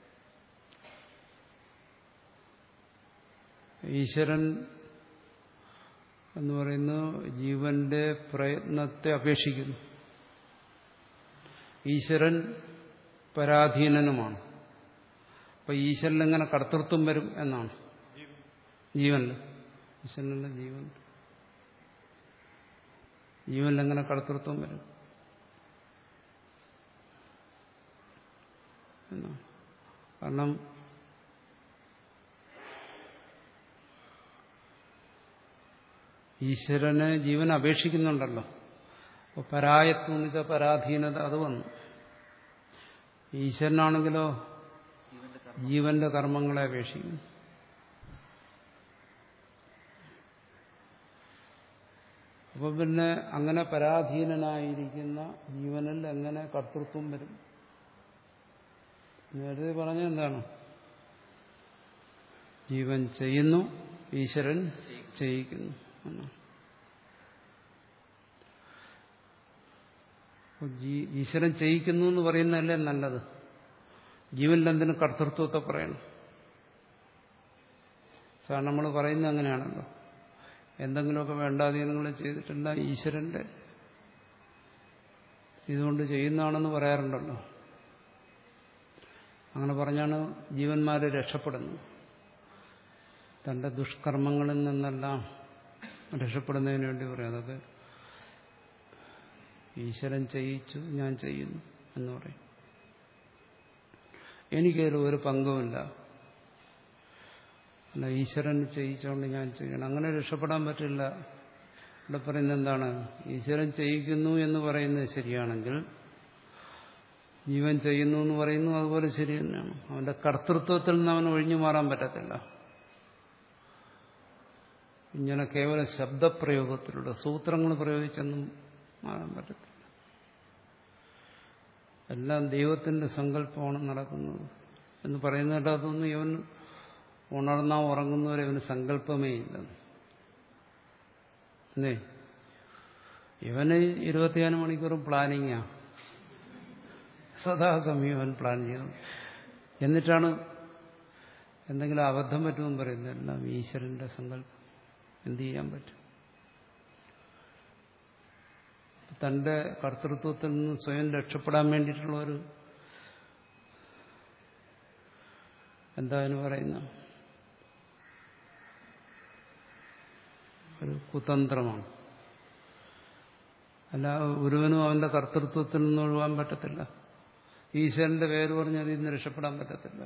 ഈശ്വരൻ എന്ന് പറയുന്നത് ജീവന്റെ പ്രയത്നത്തെ അപേക്ഷിക്കുന്നു. ഈശ്വരൻ പരാധീനനുമാണ്. അപ്പൊ ഈശ്വരൻ എങ്ങനെ കർത്തൃത്വം വരും എന്നാണ്. ജീവനിൽ ഈശ്വരനല്ല ജീവൻ ജീവനിൽ എങ്ങനെ കർത്തൃത്വം വരും എന്നാണ്. കാരണം ഈശ്വരനെ ജീവൻ അപേക്ഷിക്കുന്നുണ്ടല്ലോ. അപ്പോൾ പരായത്വനിത പരാധീനത അത് വന്നു. ഈശ്വരനാണെങ്കിലോ ജീവന്റെ കർമ്മം ജീവന്റെ കർമ്മങ്ങളെ അപേക്ഷിക്കുന്നു. അപ്പൊ പിന്നെ അങ്ങനെ പരാധീനനായിരിക്കുന്ന ജീവനിൽ എങ്ങനെ കർത്തൃത്വം വരും? നേരത്തെ പറഞ്ഞ എന്താണ്? ജീവൻ ചെയ്യുന്നു, ഈശ്വരൻ ചെയ്യിക്കുന്നു എന്നാണ്. ഈശ്വരൻ ചെയ്യിക്കുന്നു എന്ന് പറയുന്നതല്ലേ നല്ലത്. ജീവനിൽ എന്തിനും കർത്തൃത്വത്തെ പറയണം. സാർ നമ്മൾ പറയുന്നത് അങ്ങനെയാണല്ലോ. എന്തെങ്കിലുമൊക്കെ വേണ്ടാധീനങ്ങൾ ചെയ്തിട്ടില്ല, ഈശ്വരന്റെ ഇതുകൊണ്ട് ചെയ്യുന്നതാണെന്ന് പറയാറുണ്ടല്ലോ. അങ്ങനെ പറഞ്ഞാണ് ജീവന്മാരെ രക്ഷപ്പെടുന്നത്. തന്റെ ദുഷ്കർമ്മങ്ങളിൽ നിന്നെല്ലാം രക്ഷപ്പെടുന്നതിന് വേണ്ടി പറയും. അതൊക്കെ ഈശ്വരൻ ചെയ്യിച്ചു, ഞാൻ ചെയ്യുന്നു എന്ന് പറയും. എനിക്കതിൽ ഒരു പങ്കുമില്ല, അല്ല ഈശ്വരൻ ചെയ്യിച്ചുകൊണ്ട് ഞാൻ ചെയ്യണം, അങ്ങനെ രക്ഷപ്പെടാൻ പറ്റില്ല. ഇവിടെ പറയുന്നത് എന്താണ്? ഈശ്വരൻ ചെയ്യിക്കുന്നു എന്ന് പറയുന്നത് ശരിയാണെങ്കിൽ ജീവൻ ചെയ്യുന്നു എന്ന് പറയുന്നു അതുപോലെ ശരി തന്നെയാണ്. അവന്റെ കർത്തൃത്വത്തിൽ നിന്ന് അവന് ഒഴിഞ്ഞു മാറാൻ പറ്റത്തില്ല. ഇങ്ങനെ കേവലം ശബ്ദപ്രയോഗത്തിലൂടെ സൂത്രങ്ങൾ പ്രയോഗിച്ചൊന്നും മാറാൻ പറ്റത്തില്ല. എല്ലാം ദൈവത്തിന്റെ സങ്കല്പമാണ് നടക്കുന്നത് എന്ന് പറയുന്നതിൻ്റെ അതൊന്നും ഇവൻ ഉണർന്നാ ഉറങ്ങുന്നവരെ ഇവന് സങ്കല്പമേ ഇല്ല. അല്ലേ? ഇവന് ഇരുപത്തിനാല് മണിക്കൂറും പ്ലാനിങ്ങാ, സദാസമയം അവൻ പ്ലാൻ ചെയ്യുന്നു. എന്നിട്ടാണ് എന്തെങ്കിലും അബദ്ധം പറ്റുമെന്ന് പറയുന്നത്. എല്ലാം ഈശ്വരന്റെ സങ്കല്പം, എന്ത് ചെയ്യാൻ പറ്റും? തന്റെ കർത്തൃത്വത്തിൽ നിന്ന് സ്വയം രക്ഷപ്പെടാൻ വേണ്ടിയിട്ടുള്ള ഒരു എന്താ അതിന് പറയുന്ന ഒരു കുതന്ത്രമാണ്. അല്ല ഒരുവനും അവന്റെ കർത്തൃത്വത്തിൽ നിന്ന് ഒഴുകാൻ പറ്റത്തില്ല. ഈശ്വരന്റെ പേര് പറഞ്ഞ് അതിൽ നിന്ന് രക്ഷപ്പെടാൻ പറ്റത്തില്ല.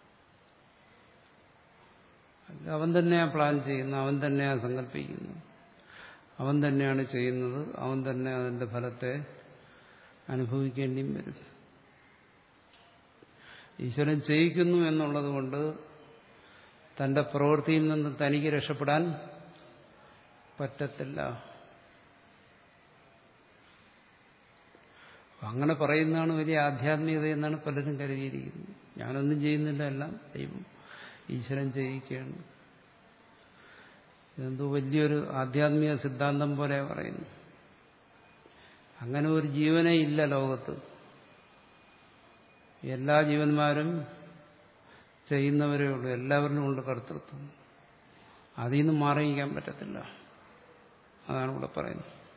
അവൻ തന്നെയാ പ്ലാൻ ചെയ്യുന്നത്, അവൻ തന്നെയാ സങ്കല്പിക്കുന്നത്, അവൻ തന്നെയാണ് ചെയ്യുന്നത്, അവൻ തന്നെ അതിന്റെ ഫലത്തെ അനുഭവിക്കേണ്ടിയും വരും. ഈശ്വരൻ ചെയ്യിക്കുന്നു എന്നുള്ളത് കൊണ്ട് തന്റെ പ്രവൃത്തിയിൽ നിന്ന് തനിക്ക് രക്ഷപ്പെടാൻ പറ്റത്തില്ല. അങ്ങനെ പറയുന്നതാണ് വലിയ ആധ്യാത്മികത എന്നാണ് പലരും കരുതിയിരിക്കുന്നത്. ഞാനൊന്നും ചെയ്യുന്നില്ല, എല്ലാം ദൈവം ഈശ്വരൻ ചെയ്യിക്കുകയാണ്. ഇതെന്തോ വലിയൊരു ആധ്യാത്മിക സിദ്ധാന്തം പോലെ പറയുന്നു. അങ്ങനെ ഒരു ജീവനേ ഇല്ല ലോകത്ത്. എല്ലാ ജീവന്മാരും ചെയ്യുന്നവരേ ഉള്ളൂ, എല്ലാവരിലും ഉണ്ട് കർത്തൃത്വം. അതിൽ നിന്ന് മാറിയിക്കാൻ പറ്റത്തില്ല. അതാണ് ഇവിടെ പറയുന്നത്.